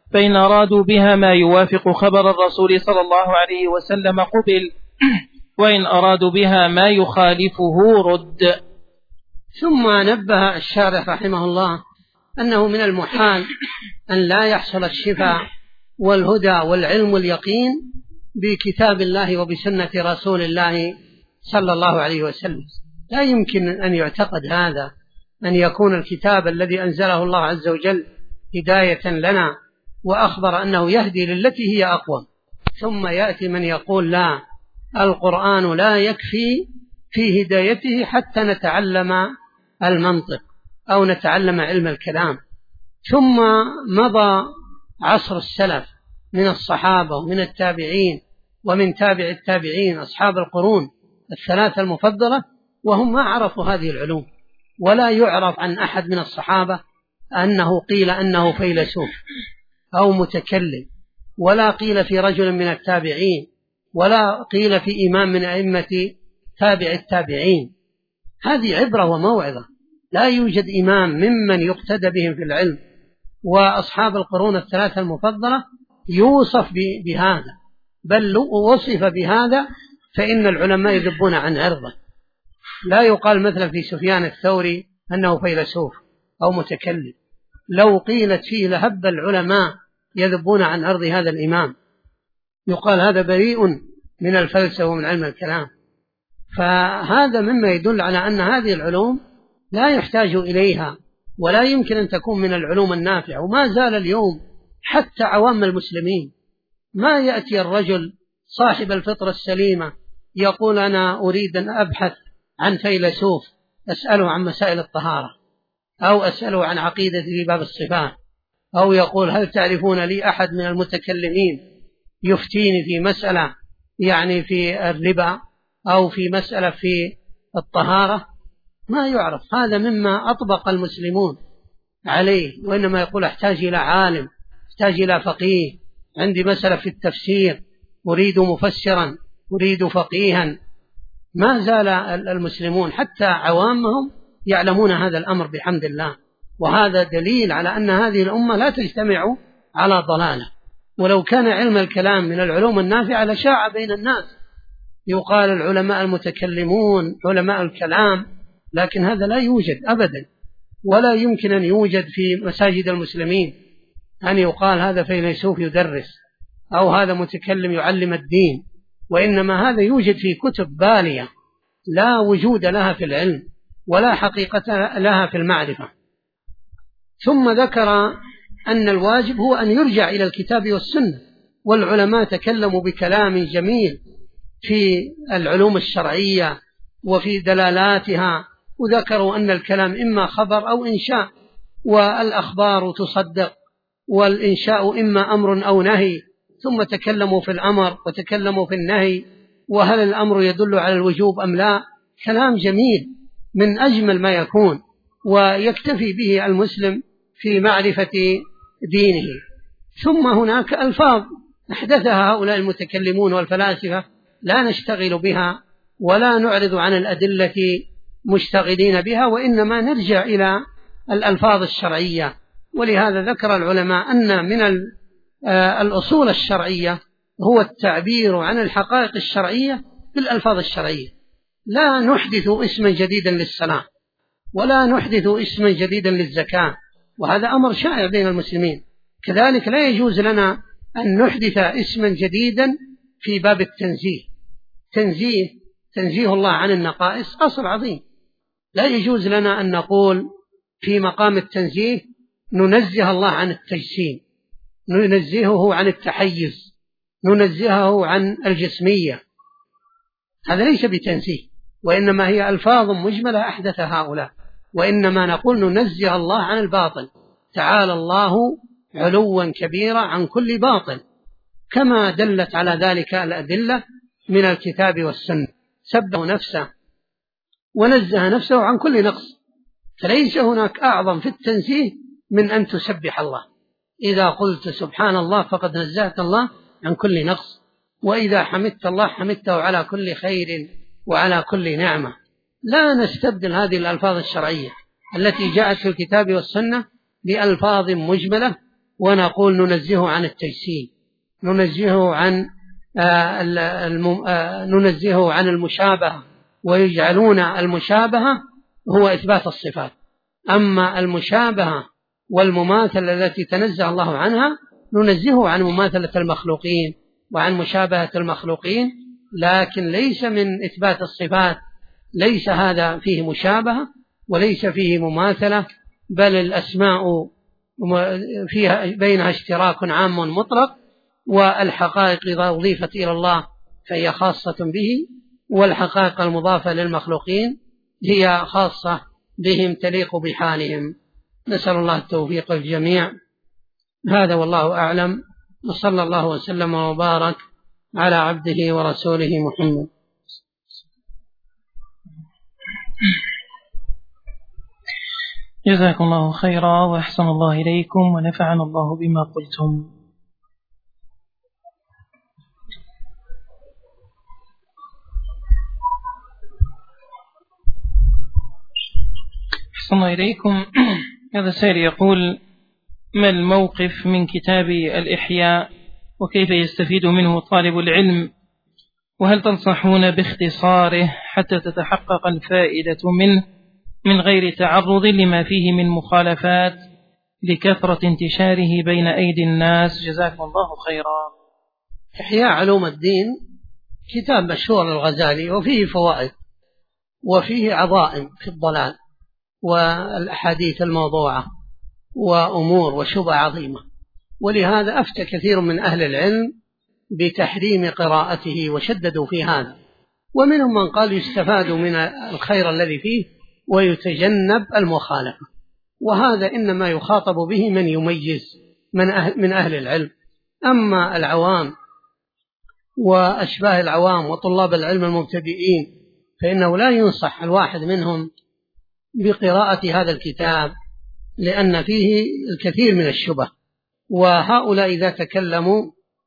فإن أرادوا بها ما يوافق خبر الرسول صلى الله عليه وسلم قبل، وإن أرادوا بها ما يخالفه رد. ثم نبه الشارح رحمه الله أنه من المحال أن لا يحصل الشفاء والهدى والعلم واليقين بكتاب الله وبسنة رسول الله صلى الله عليه وسلم. لا يمكن أن يعتقد هذا، أن يكون الكتاب الذي أنزله الله عز وجل هداية لنا وأخبر أنه يهدي للتي هي أقوم، ثم يأتي من يقول لا، القرآن لا يكفي في هدايته حتى نتعلم المنطق أو نتعلم علم الكلام. ثم مضى عصر السلف من الصحابة ومن التابعين ومن تابع التابعين أصحاب القرون الثلاثة المفضلة، وهم ما عرفوا هذه العلوم، ولا يعرف عن أحد من الصحابة أنه قيل أنه فيلسوف أو متكلم، ولا قيل في رجل من التابعين، ولا قيل في إمام من أئمة تابع التابعين. هذه عبرة وموعظة. لا يوجد إمام ممن يقتدى بهم في العلم، وأصحاب القرون الثلاثة المفضلة يوصف بهذا، بل وصف بهذا فإن العلماء يذبون عن عرضه. لا يقال مثلا في سفيان الثوري أنه فيلسوف أو متكلم، لو قيلت فيه لهب العلماء يذبون عن عرض هذا الإمام، يقال هذا بريء من الفلسفة ومن علم الكلام. فهذا مما يدل على أن هذه العلوم لا يحتاج إليها، ولا يمكن أن تكون من العلوم النافعة. وما زال اليوم حتى عوام المسلمين ما يأتي الرجل صاحب الفطرة السليمة يقول أنا أريد أن أبحث عن فيلسوف أسأله عن مسائل الطهارة، أو أسأله عن عقيدة في باب الصفات، أو يقول هل تعرفون لي أحد من المتكلمين يفتيني في مسألة يعني في الربا أو في مسألة في الطهارة. ما يعرف. هذا مما أطبق المسلمون عليه، وإنما يقول أحتاج إلى عالم، أحتاج إلى فقيه، عندي مسألة في التفسير أريد مفسرا، أريد فقيها. ما زال المسلمون حتى عوامهم يعلمون هذا الأمر بحمد الله، وهذا دليل على أن هذه الأمة لا تجتمع على ضلالة. ولو كان علم الكلام من العلوم النافعة لشاع بين الناس، يقال العلماء المتكلمون علماء الكلام، لكن هذا لا يوجد أبدا، ولا يمكن أن يوجد في مساجد المسلمين أن يقال هذا فيلسوف يدرس أو هذا متكلم يعلم الدين، وإنما هذا يوجد في كتب بالية لا وجود لها في العلم ولا حقيقة لها في المعرفة. ثم ذكر أن الواجب هو أن يرجع إلى الكتاب والسنة، والعلماء تكلموا بكلام جميل في العلوم الشرعية وفي دلالاتها، وذكروا أن الكلام إما خبر أو إنشاء، والأخبار تصدق، والإنشاء إما أمر أو نهي. ثم تكلموا في الأمر وتكلموا في النهي، وهل الأمر يدل على الوجوب أم لا. كلام جميل من أجمل ما يكون، ويكتفي به المسلم في معرفة دينه. ثم هناك ألفاظ أحدثها هؤلاء المتكلمون والفلاسفة لا نشتغل بها ولا نعرض عن الأدلة مشتغلين بها، وإنما نرجع إلى الألفاظ الشرعية. ولهذا ذكر العلماء أن من الأصول الشرعية هو التعبير عن الحقائق الشرعية بالألفاظ الشرعية. لا نحدث اسما جديدا للصلاة، ولا نحدث اسما جديدا للزكاة، وهذا أمر شائع بين المسلمين. كذلك لا يجوز لنا أن نحدث اسما جديدا في باب التنزيه. تنزيه الله عن النقائص أصل عظيم، لا يجوز لنا أن نقول في مقام التنزيه ننزه الله عن التجسيم، ننزهه عن التحيز، ننزهه عن الجسمية. هذا ليس بتنزيه، وإنما هي ألفاظ مجملة أحدث هؤلاء. وإنما نقول ننزه الله عن الباطل، تعالى الله علوا كبيرا عن كل باطل، كما دلت على ذلك الأدلة من الكتاب والسنة. سبه نفسه ونزه نفسه عن كل نقص، فليس هناك أعظم في التنزيه من أن تسبح الله. إذا قلت سبحان الله فقد نزهت الله عن كل نقص، وإذا حمدت الله حمدته على كل خير وعلى كل نعمة. لا نستبدل هذه الألفاظ الشرعية التي جاءت في الكتاب والسنة بألفاظ مجملة ونقول ننزهه عن التجسيم، ننزهه عن المشابهة، ويجعلون المشابهة هو إثبات الصفات. أما المشابهة والمماثلة التي تنزه الله عنها ننزهه عن مماثلة المخلوقين وعن مشابهة المخلوقين، لكن ليس من إثبات الصفات، ليس هذا فيه مشابهة وليس فيه مماثلة، بل الأسماء فيها بينها اشتراك عام مطلق، والحقائق إذا أضيفت إلى الله فهي خاصة به، والحقائق المضافة للمخلوقين هي خاصة بهم تليق بحالهم. نسأل الله التوفيق للجميع. هذا والله أعلم، وصلى الله وسلم وبارك على عبده ورسوله محمد. جزاكم الله خيرا وأحسن الله إليكم ونفعنا الله بما قلتم. أحسن الله إليكم. هذا سائل يقول: ما الموقف من كتاب الإحياء وكيف يستفيد منه طالب العلم؟ وهل تنصحون باختصاره حتى تتحقق الفائدة منه من غير تعرض لما فيه من مخالفات لكثرة انتشاره بين أيدي الناس؟ جزاكم الله خيرا. إحياء علوم الدين كتاب مشهور للغزالي، وفيه فوائد وفيه عظائم في الضلال والأحاديث الموضوعة وأمور وشبه عظيمة، ولهذا أفتى كثير من أهل العلم بتحريم قراءته وشددوا في هذا، ومنهم من قال يستفاد من الخير الذي فيه ويتجنب المخالفة، وهذا إنما يخاطب به من يميز من أهل العلم. أما العوام وأشباه العوام وطلاب العلم المبتدئين فإنه لا ينصح الواحد منهم بقراءة هذا الكتاب، لأن فيه الكثير من الشبه، وهؤلاء إذا تكلموا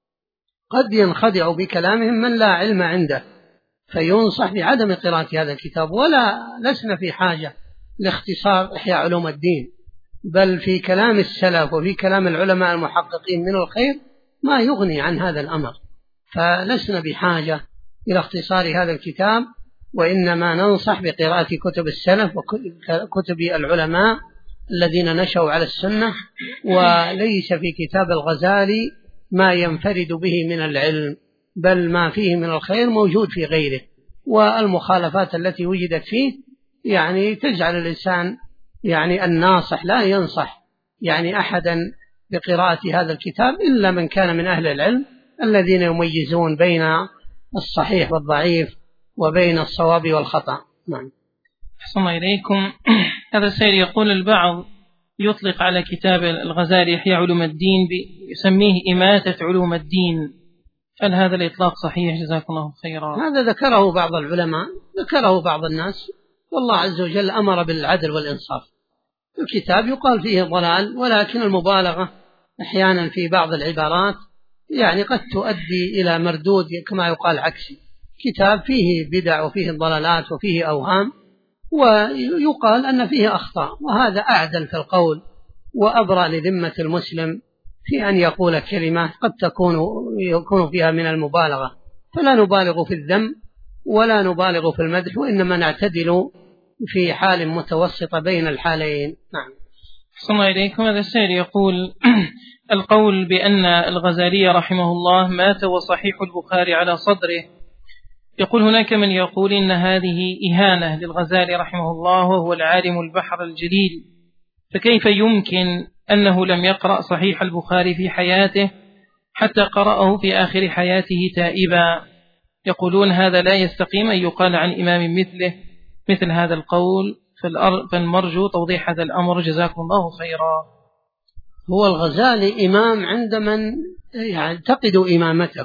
قد ينخدع بكلامهم من لا علم عنده، فينصح بعدم قراءة هذا الكتاب. لسنا في حاجة لاختصار إحياء علوم الدين، بل في كلام السلف وفي كلام العلماء المحققين من الخير ما يغني عن هذا الأمر، فلسنا بحاجة إلى اختصار هذا الكتاب، وإنما ننصح بقراءة كتب السلف وكتب العلماء الذين نشأوا على السنة، وليس في كتاب الغزالي ما ينفرد به من العلم، بل ما فيه من الخير موجود في غيره، والمخالفات التي وجدت فيه يعني تجعل الإنسان الناصح لا ينصح أحدا بقراءة هذا الكتاب إلا من كان من أهل العلم الذين يميزون بين الصحيح والضعيف وبين الصواب والخطأ. نعم. أحسن الله إليكم. هذا السائل يقول: البعض يطلق على كتاب الغزالي إحياء علوم الدين يسميه إماتة علوم الدين، هل هذا الإطلاق صحيح؟ جزاكم الله خيرا. هذا ذكره بعض العلماء، ذكره بعض الناس، والله عز وجل أمر بالعدل والإنصاف. الكتاب يقال فيه ضلال، ولكن المبالغة أحيانا في بعض العبارات قد تؤدي إلى مردود كما يقال عكسي. كتاب فيه بدع وفيه ضلالات وفيه أوهام، ويقال أن فيه أخطاء، وهذا أعدل في القول وأبرأ لذمة المسلم في أن يقول كلمات قد يكون فيها من المبالغة، فلا نبالغ في الذم ولا نبالغ في المدح، وإنما نعتدل في حال متوسطة بين الحالين. نعم. أحسن الله إليكم. هذا السائل يقول: القول بأن الغزالي رحمه الله مات وصحيح البخاري على صدره، يقول هناك من يقول إن هذه إهانة للغزالي رحمه الله وهو العالم البحر الجليل، فكيف يمكن أنه لم يقرأ صحيح البخاري في حياته حتى قرأه في آخر حياته تائبا؟ يقولون هذا لا يستقيم أن يقال عن إمام مثل هذا القول، فالمرجو توضيح هذا الأمر. جزاكم الله خيرا. هو الغزالي إمام عند من يعتقد إمامته،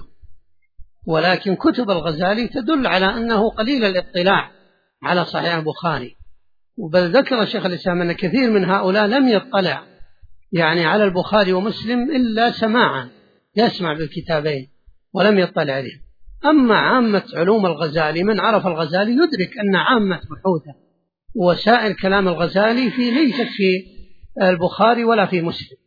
ولكن كتب الغزالي تدل على أنه قليل الاطلاع على صحيح البخاري، بل ذكر شيخ الإسلام أن كثير من هؤلاء لم يطلع على البخاري ومسلم إلا سماعا، يسمع بالكتابين ولم يطلع عليه. أما عامة علوم الغزالي من عرف الغزالي يدرك أن عامة بحوثه وسائر كلام الغزالي ليست في البخاري ولا في مسلم،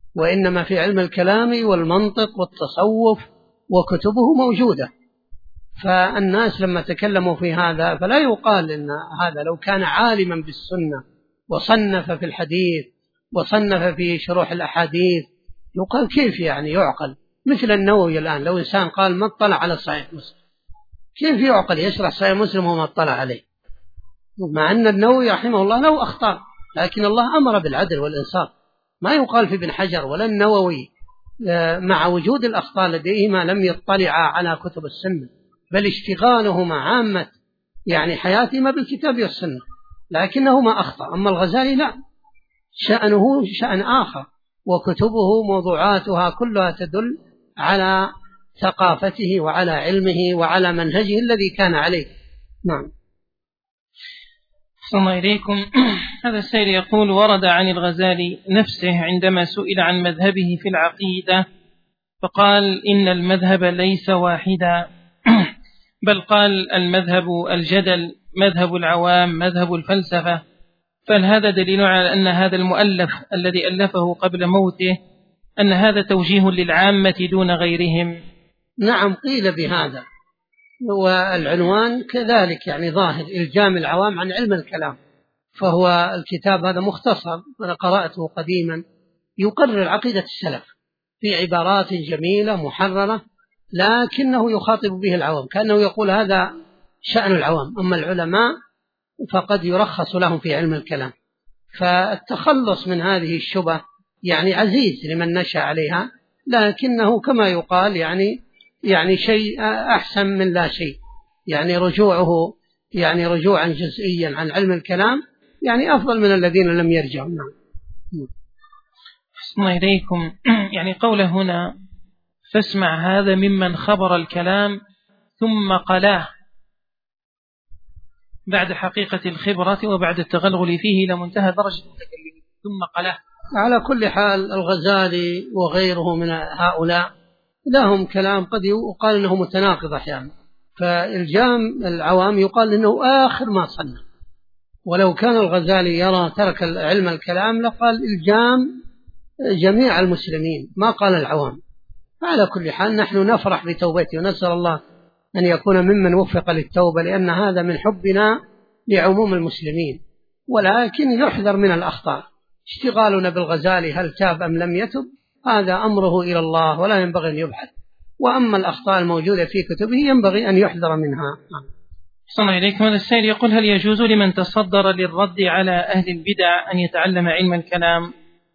وإنما في علم الكلام والمنطق والتصوف وكتبه موجودة. فالناس لما تكلموا في هذا فلا يقال إن هذا لو كان عالما بالسنة وصنف في الحديث وصنف في شروح الأحاديث يقال كيف يعني يعقل؟ مثل النووي الآن لو إنسان قال ما اطلع على صحيح مسلم، كيف يعقل يشرح صحيح مسلم وما اطلع عليه؟ مع أن النووي رحمه الله له أخطاء، لكن الله أمر بالعدل والإنصاف. ما يقال في ابن حجر ولا النووي مع وجود الأخطاء لديهما لم يطلع على كتب السنة، بل اشتغالهما عامة يعني حياتهما بالكتاب والسنة، لكنهما أخطأ. أما الغزالي لا، شأنه شأن آخر، وكتبه موضوعاتها كلها تدل على ثقافته وعلى علمه وعلى منهجه الذي كان عليه. نعم. صلى الله إليكم. هذا السائل يقول: ورد عن الغزالي نفسه عندما سئل عن مذهبه في العقيدة فقال إن المذهب ليس واحدا، بل قال المذهب الجدل، مذهب العوام، مذهب الفلسفة. فهل هذا دليل على أن هذا المؤلف الذي ألفه قبل موته أن هذا توجيه للعامة دون غيرهم؟ نعم، قيل بهذا، والعنوان كذلك يعني ظاهر إلجام العوام عن علم الكلام. فهو الكتاب هذا مختصر، أنا قرأته قديما، يقرر عقيدة السلف في عبارات جميلة محررة، لكنه يخاطب به العوام كأنه يقول هذا شأن العوام، أما العلماء فقد يرخص لهم في علم الكلام. فالتخلص من هذه الشبهة يعني عزيز لمن نشأ عليها، لكنه كما يقال يعني شيء أحسن من لا شيء، يعني رجوعه يعني رجوعا جزئيا عن علم الكلام يعني أفضل من الذين لم يرجعوا. نعم. الله إليكم. يعني قوله هنا فاسمع هذا ممن خبر الكلام ثم قلاه، بعد حقيقة الخبرة وبعد التغلغل فيه إلى منتهى درجة التكلم ثم قلاه. على كل حال الغزالي وغيره من هؤلاء لهم كلام قد يقال أنه متناقض أحيانا، فإلجام العوام يقال أنه آخر ما صنع، ولو كان الغزالي يرى ترك علم الكلام لقال إلجام جميع المسلمين، ما قال العوام. على كل حال نحن نفرح بتوبته ونسأل الله أن يكون ممن وفق للتوبة، لأن هذا من حبنا لعموم المسلمين، ولكن يحذر من الأخطاء. اشتغالنا بالغزالي هل تاب أم لم يتب هذا أمره إلى الله ولا ينبغي أن يبحث، وأما الأخطاء الموجودة في كتبه ينبغي أن يحذر منها. صلى الله عليكم. هذا السائل يقول: هل يجوز لمن تصدر للرد على أهل البدع أن يتعلم علم الكلام؟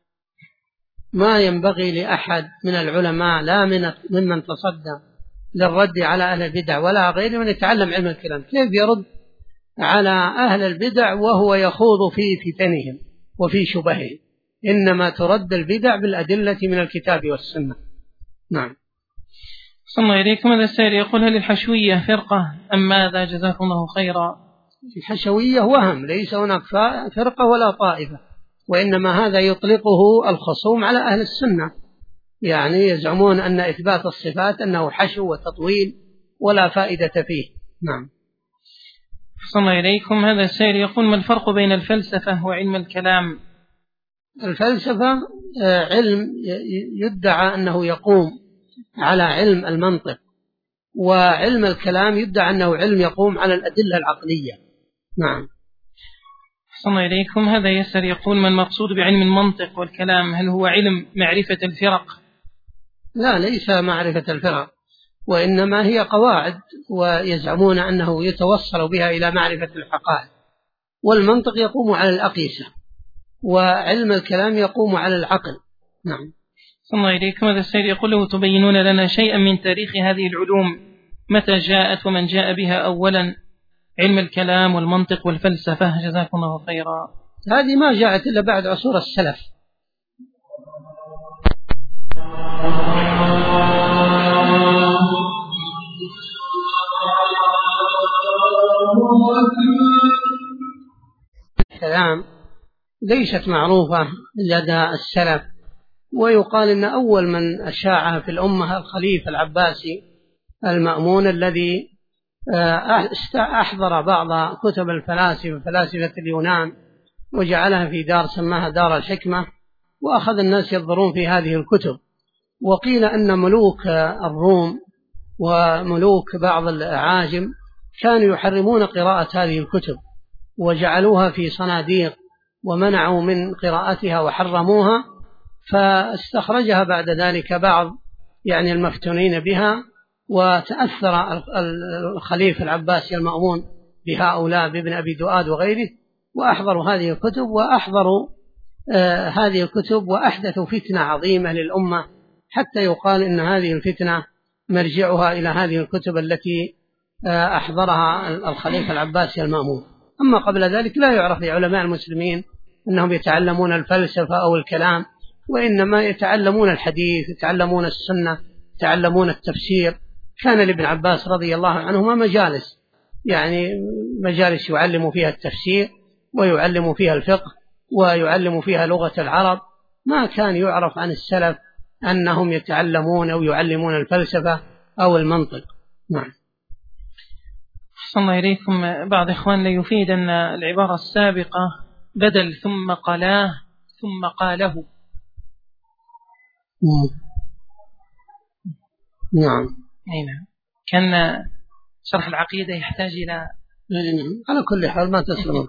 ما ينبغي لأحد من العلماء لا ممن تصدى للرد على أهل البدع ولا غير من يتعلم علم الكلام. كيف يرد على أهل البدع وهو يخوض في فتنهم وفي شبههم؟ إنما ترد البدع بالأدلة من الكتاب والسنة. نعم. صلى الله عليكم. هذا السائل يقول: هل الحشوية فرقة أم ماذا؟ جزاكم الله خيرا. الحشوية وهم، ليس هناك فرقة ولا طائفة، وإنما هذا يطلقه الخصوم على أهل السنة، يعني يزعمون أن إثبات الصفات أنه حشو وتطويل ولا فائدة فيه. نعم. صلى الله عليكم. هذا السائل يقول: ما الفرق بين الفلسفة وعلم الكلام؟ الفلسفة علم يدعى أنه يقوم على علم المنطق، وعلم الكلام يدعى أنه علم يقوم على الأدلة العقلية. نعم. صلى الله عليكم. هذا يسأل يقول: ما المقصود بعلم المنطق والكلام؟ هل هو علم معرفة الفرق؟ لا، ليس معرفة الفرق، وإنما هي قواعد، ويزعمون أنه يتوصل بها إلى معرفة الحقائق. والمنطق يقوم على الأقيسة، وعلم الكلام يقوم على العقل. نعم. صلى الله عليكم. هذا السيد يقول: له تبينون لنا شيئا من تاريخ هذه العلوم، متى جاءت ومن جاء بها أولا، علم الكلام والمنطق والفلسفة، جزاكم الله خيرا. هذه ما جاءت إلا بعد عصور السلف. الكلام ليست معروفة لدى السلف، ويقال إن أول من أشاعها في الأمة الخليفة العباسي المأمون الذي أحضر بعض كتب الفلاسفة فلاسفة اليونان وجعلها في دار سماها دار الحكمة، وأخذ الناس ينظرون في هذه الكتب. وقيل أن ملوك الروم وملوك بعض الأعاجم كانوا يحرمون قراءة هذه الكتب وجعلوها في صناديق ومنعوا من قراءتها وحرموها، فاستخرجها بعد ذلك بعض المفتونين بها، وتأثر الخليفة العباسي المأمون بهؤلاء بابن أبي دؤاد وغيره، وأحضروا هذه الكتب وأحدثوا فتنة عظيمة للأمة، حتى يقال إن هذه الفتنة مرجعها إلى هذه الكتب التي أحضرها الخليفة العباسي المأمون. أما قبل ذلك لا يعرف لعلماء المسلمين أنهم يتعلمون الفلسفة أو الكلام، وإنما يتعلمون الحديث، يتعلمون السنة، يتعلمون التفسير. كان لابن عباس رضي الله عنهما مجالس يعلم فيها التفسير ويعلم فيها الفقه ويعلم فيها لغة العرب. ما كان يعرف عن السلف أنهم يتعلمون أو يعلمون الفلسفة أو المنطق. نعم. أحسن الله إليكم. بعض إخواننا يفيد أن العبارة السابقة بدل ثم قلاه ثم قاله. نعم. كان شرح العقيدة يحتاج إلى على كل حال ما تسلمك.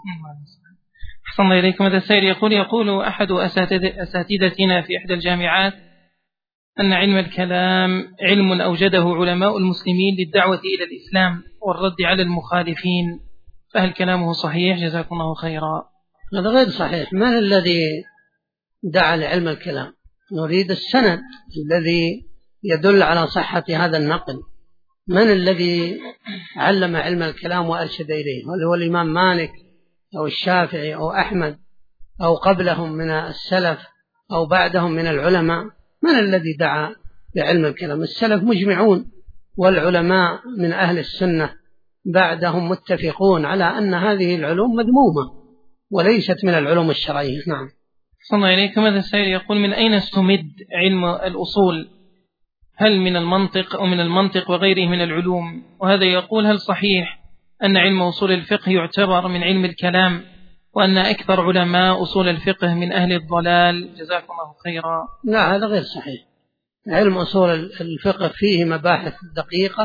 أحسن الله إليكم. هذا السائل يقول أحد أساتذتنا في إحدى الجامعات أن علم الكلام علم أوجده علماء المسلمين للدعوة إلى الإسلام والرد على المخالفين، فهل كلامه صحيح؟ جزاكم الله خيرا. هذا غير صحيح. من الذي دعا لعلم الكلام؟ نريد السند الذي يدل على صحة هذا النقل. من الذي علم علم الكلام وأرشد إليه؟ هل هو الإمام مالك أو الشافعي أو أحمد أو قبلهم من السلف أو بعدهم من العلماء؟ من الذي دعا لعلم الكلام؟ السلف مجمعون، والعلماء من أهل السنة بعدهم متفقون على أن هذه العلوم مذمومة وليست من العلوم الشرعية. نعم. صلى الله عليكم. هذا السائل يقول من أين استمد علم الأصول؟ هل من المنطق أو من المنطق وغيره من العلوم؟ وهذا يقول هل صحيح أن علم أصول الفقه يعتبر من علم الكلام، وأن أكثر علماء أصول الفقه من أهل الضلال؟ جزاكم الله خيرا. لا، هذا غير صحيح. علم أصول الفقه فيه مباحث دقيقة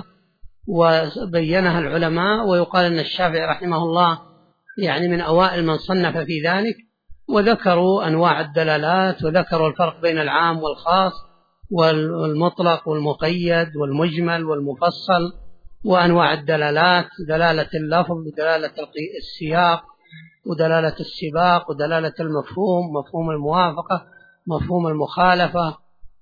وبينها العلماء، ويقال أن الشافعي رحمه الله من أوائل من صنف في ذلك، وذكروا أنواع الدلالات وذكروا الفرق بين العام والخاص والمطلق والمقيد والمجمل والمفصل، وأنواع الدلالات، دلالة اللفظ ودلالة السياق ودلالة السباق ودلالة المفهوم، مفهوم الموافقة، مفهوم المخالفة،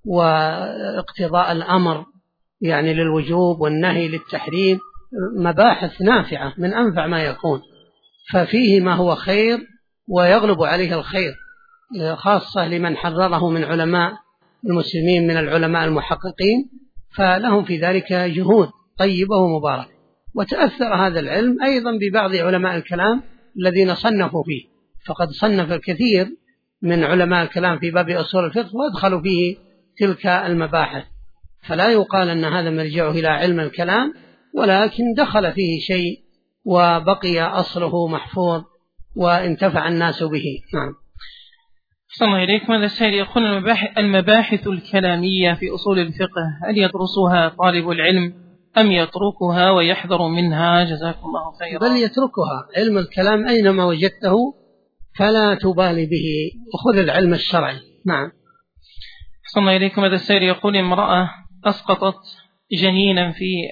واقتضاء الأمر للوجوب والنهي للتحريم. مباحث نافعة من أنفع ما يكون، ففيه ما هو خير ويغلب عليه الخير، خاصة لمن حرره من علماء المسلمين من العلماء المحققين، فلهم في ذلك جهود طيبة ومباركة. وتأثر هذا العلم أيضا ببعض علماء الكلام الذين صنفوا فيه، فقد صنف الكثير من علماء الكلام في باب أصول الفقه وادخلوا فيه تلك المباحث، فلا يقال أن هذا مرجعه إلى علم الكلام، ولكن دخل فيه شيء وبقي أصله محفوظ وانتفع الناس به. نعم. صلى الله عليكم. هذا السائل يقول المباحث الكلامية في أصول الفقه هل يدرسها طالب العلم أم يتركها ويحذر منها؟ جزاكم الله خيرا. بل يتركها. علم الكلام أينما وجدته فلا تبالي به، وخذ العلم الشرعي. نعم. صلى الله عليكم. هذا السائل يقول امرأة أسقطت جنينا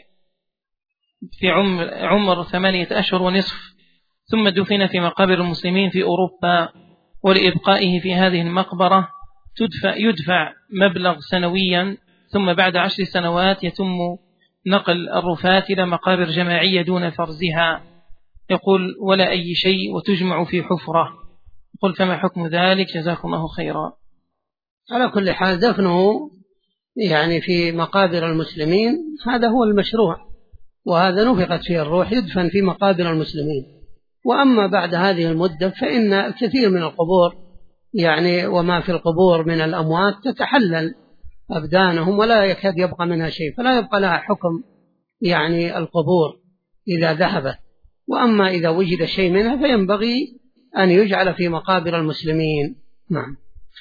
في عمر 8 أشهر ونصف، ثم دفن في مقابر المسلمين في أوروبا، ولإبقائه في هذه المقبرة يدفع مبلغ سنويا، ثم بعد 10 سنوات يتم نقل الرفات إلى مقابر جماعية دون فرزها، يقول ولا أي شيء، وتجمع في حفرة. يقول فما حكم ذلك؟ جزاكم الله خيرا. على كل حال دفنه في مقابر المسلمين هذا هو المشروع، وهذا نفقت فيه الروح، يدفن في مقابر المسلمين. وأما بعد هذه المدة فإن كثير من القبور وما في القبور من الأموات تتحلل أبدانهم ولا يكاد يبقى منها شيء، فلا يبقى لها حكم القبور إذا ذهبت. وأما إذا وجد شيء منها فينبغي أن يجعل في مقابر المسلمين. نعم.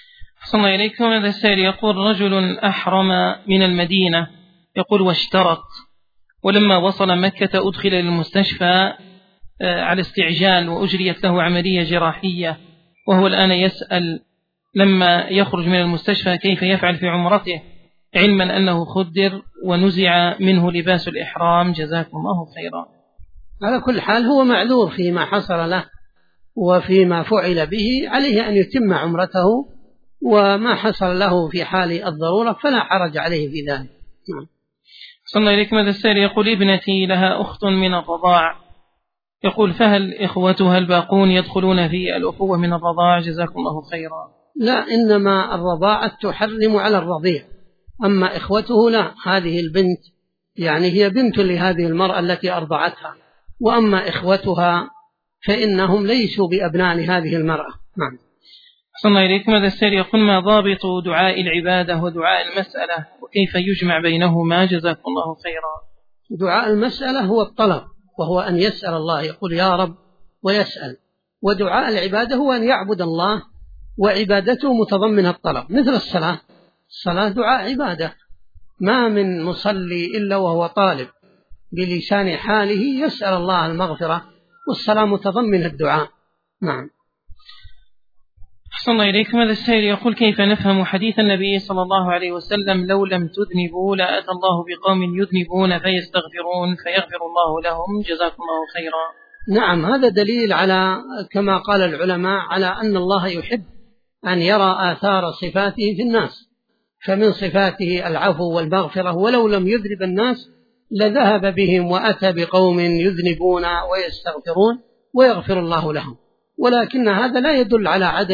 صلى الله إليكم. هذا السائل يقول: رجل أحرم من المدينة، يقول واشترط، ولما وصل مكة أدخل للمستشفى على استعجال وأجريت له عملية جراحية، وهو الآن يسأل لما يخرج من المستشفى كيف يفعل في عمرته، علما أنه خدر ونزع منه لباس الإحرام، جزاكم الله خيرا. على كل حال هو معذور فيما حصل له وفيما فعل به، عليه أن يتم عمرته، وما حصل له في حال الضرورة فلا حرج عليه في ذلك. صلى الله إليكم. هذا السائل يقول: ابنتي لها أخت من الرضاع، يقول فهل إخوتها الباقون يدخلون في الأخوة من الرضاع؟ جزاكم الله خيرا. لا، إنما الرضاعة تحرم على الرضيع، أما إخوته لا، هذه البنت يعني هي بنت لهذه المرأة التي أرضعتها، وأما إخوتها فإنهم ليسوا بأبناء هذه المرأة. نعم. صلى الله إليكم. هذا السائل يقول: ما ضابط دعاء العبادة ودعاء المسألة، وكيف يجمع بينهما؟ جزاكم الله خيرا. دعاء المسألة هو الطلب، وهو أن يسأل الله، يقول يا رب ويسأل. ودعاء العبادة هو أن يعبد الله، وعبادته متضمنة الطلب، مثل الصلاة. الصلاة دعاء عبادة، ما من مصلي إلا وهو طالب بلسان حاله يسأل الله المغفرة، والصلاة متضمنة الدعاء. نعم. أحسن الله إليكم. هذا السائل يقول: كيف نفهم حديث النبي صلى الله عليه وسلم: لو لم تذنبوا لأتى الله بقوم يذنبون فيستغفرون فيغفر الله لهم؟ جزاكم الله خيرا. نعم، هذا دليل على كما قال العلماء على أن الله يحب أن يرى آثار صفاته في الناس، فمن صفاته العفو والمغفرة، ولو لم يذنب الناس لذهب بهم وأتى بقوم يذنبون ويستغفرون ويغفر الله لهم. ولكن هذا لا يدل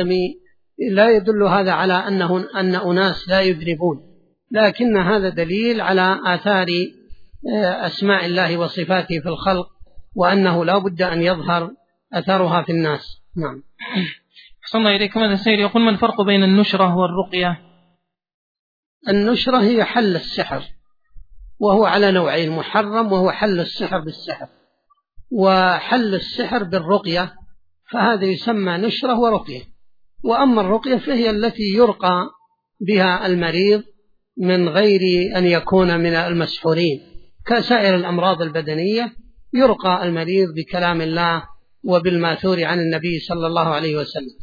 هذا على أن أناس لا يذنبون، لكن هذا دليل على آثار أسماء الله وصفاته في الخلق، وأنه لا بد أن يظهر أثرها في الناس. نعم. أحسن الله إليكم. هذا السائل يقول: ما الفرق بين النشرة والرقية؟ النشرة هي حل السحر، وهو على نوعين: محرم وهو حل السحر بالسحر، وحل السحر بالرقية، فهذا يسمى نشرة ورقية. وأما الرقية فهي التي يرقى بها المريض من غير أن يكون من المسحورين، كسائر الأمراض البدنية يرقى المريض بكلام الله وبالماثور عن النبي صلى الله عليه وسلم.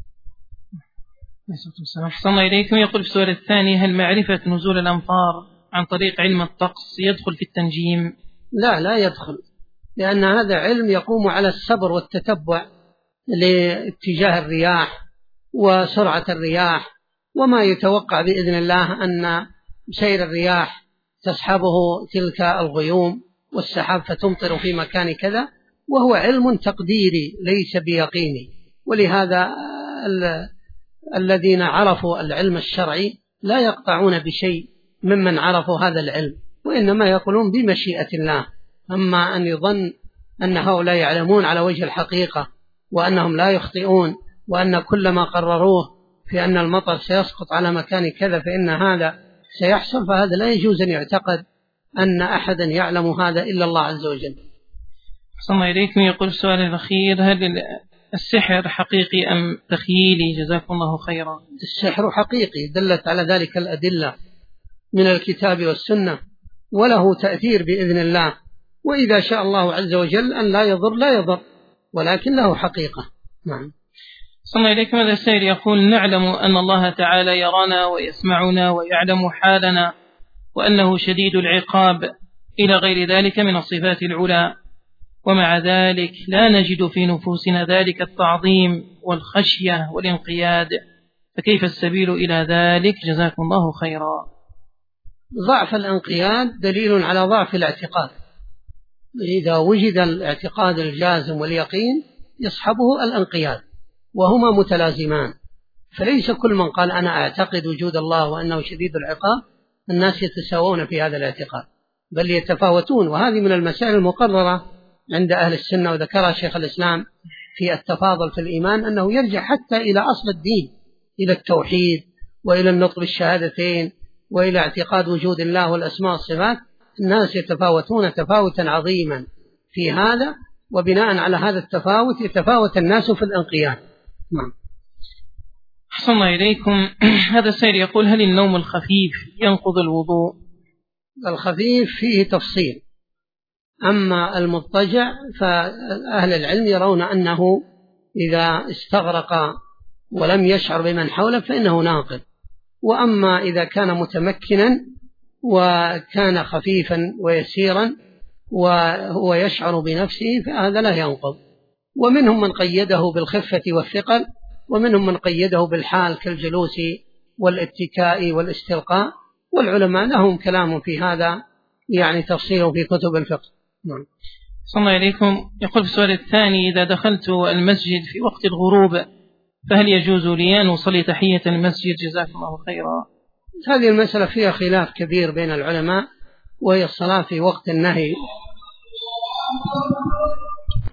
أحسن الله إليكم. يقول في السؤال الثاني: هل معرفة نزول الأمطار عن طريق علم الطقس يدخل في التنجيم؟ لا يدخل، لأن هذا علم يقوم على الصبر والتتبع لاتجاه الرياح وسرعة الرياح، وما يتوقع بإذن الله أن سير الرياح تسحبه تلك الغيوم والسحاب فتمطر في مكان كذا، وهو علم تقديري ليس بيقيني. ولهذا الذين عرفوا العلم الشرعي لا يقطعون بشيء ممن عرفوا هذا العلم، وإنما يقولون بمشيئة الله. أما أن يظن أن هؤلاء يعلمون على وجه الحقيقة وأنهم لا يخطئون، وأن كل ما قرروه في أن المطر سيسقط على مكان كذا فإن هذا سيحصل، فهذا لا يجوز أن يعتقد أن أحدا يعلم هذا إلا الله عز وجل. صلى الله إليكم. يقول السؤال الأخير: هل السحر حقيقي أم تخيلي؟ جزاكم الله خيرا. السحر حقيقي، دلت على ذلك الأدلة من الكتاب والسنة، وله تأثير بإذن الله، وإذا شاء الله عز وجل أن لا يضر لا يضر، ولكن له حقيقة. نعم. صلى الله إليكم. هذا السائل يقول: نعلم أن الله تعالى يرانا ويسمعنا ويعلم حالنا، وأنه شديد العقاب إلى غير ذلك من الصفات العلى، ومع ذلك لا نجد في نفوسنا ذلك التعظيم والخشية والانقياد، فكيف السبيل إلى ذلك؟ جزاكم الله خيرا. ضعف الانقياد دليل على ضعف الاعتقاد، إذا وجد الاعتقاد الجازم واليقين يصحبه الانقياد، وهما متلازمان، فليس كل من قال أنا أعتقد وجود الله وأنه شديد العقاب الناس يتساوون في هذا الاعتقاد، بل يتفاوتون. وهذه من المسائل المقررة عند أهل السنة، وذكرها شيخ الإسلام في التفاضل في الإيمان، أنه يرجع حتى إلى أصل الدين، إلى التوحيد وإلى النطق بالشهادتين وإلى اعتقاد وجود الله والأسماء والصفات. الناس يتفاوتون تفاوتا عظيما في هذا، وبناء على هذا التفاوت يتفاوت الناس في الانقياد. نعم. أحسن الله إليكم. هذا السائل يقول: هل النوم الخفيف ينقض الوضوء؟ الخفيف فيه تفصيل، أما المضطجع فأهل العلم يرون أنه إذا استغرق ولم يشعر بمن حوله فإنه ناقض، وأما إذا كان متمكنا وكان خفيفا ويسيرا وهو يشعر بنفسه فهذا لا ينقض. ومنهم من قيده بالخفة والثقل، ومنهم من قيده بالحال كالجلوس والاتكاء والاستلقاء، والعلماء لهم كلام في هذا يعني تفصيله في كتب الفقه. نعم. صلى الله عليكم. يقول في السؤال الثاني: إذا دخلت المسجد في وقت الغروب فهل يجوز لي أن أصلي تحية المسجد؟ جزاكم الله خيرا. هذه المسألة فيها خلاف كبير بين العلماء، وهي الصلاة في وقت النهي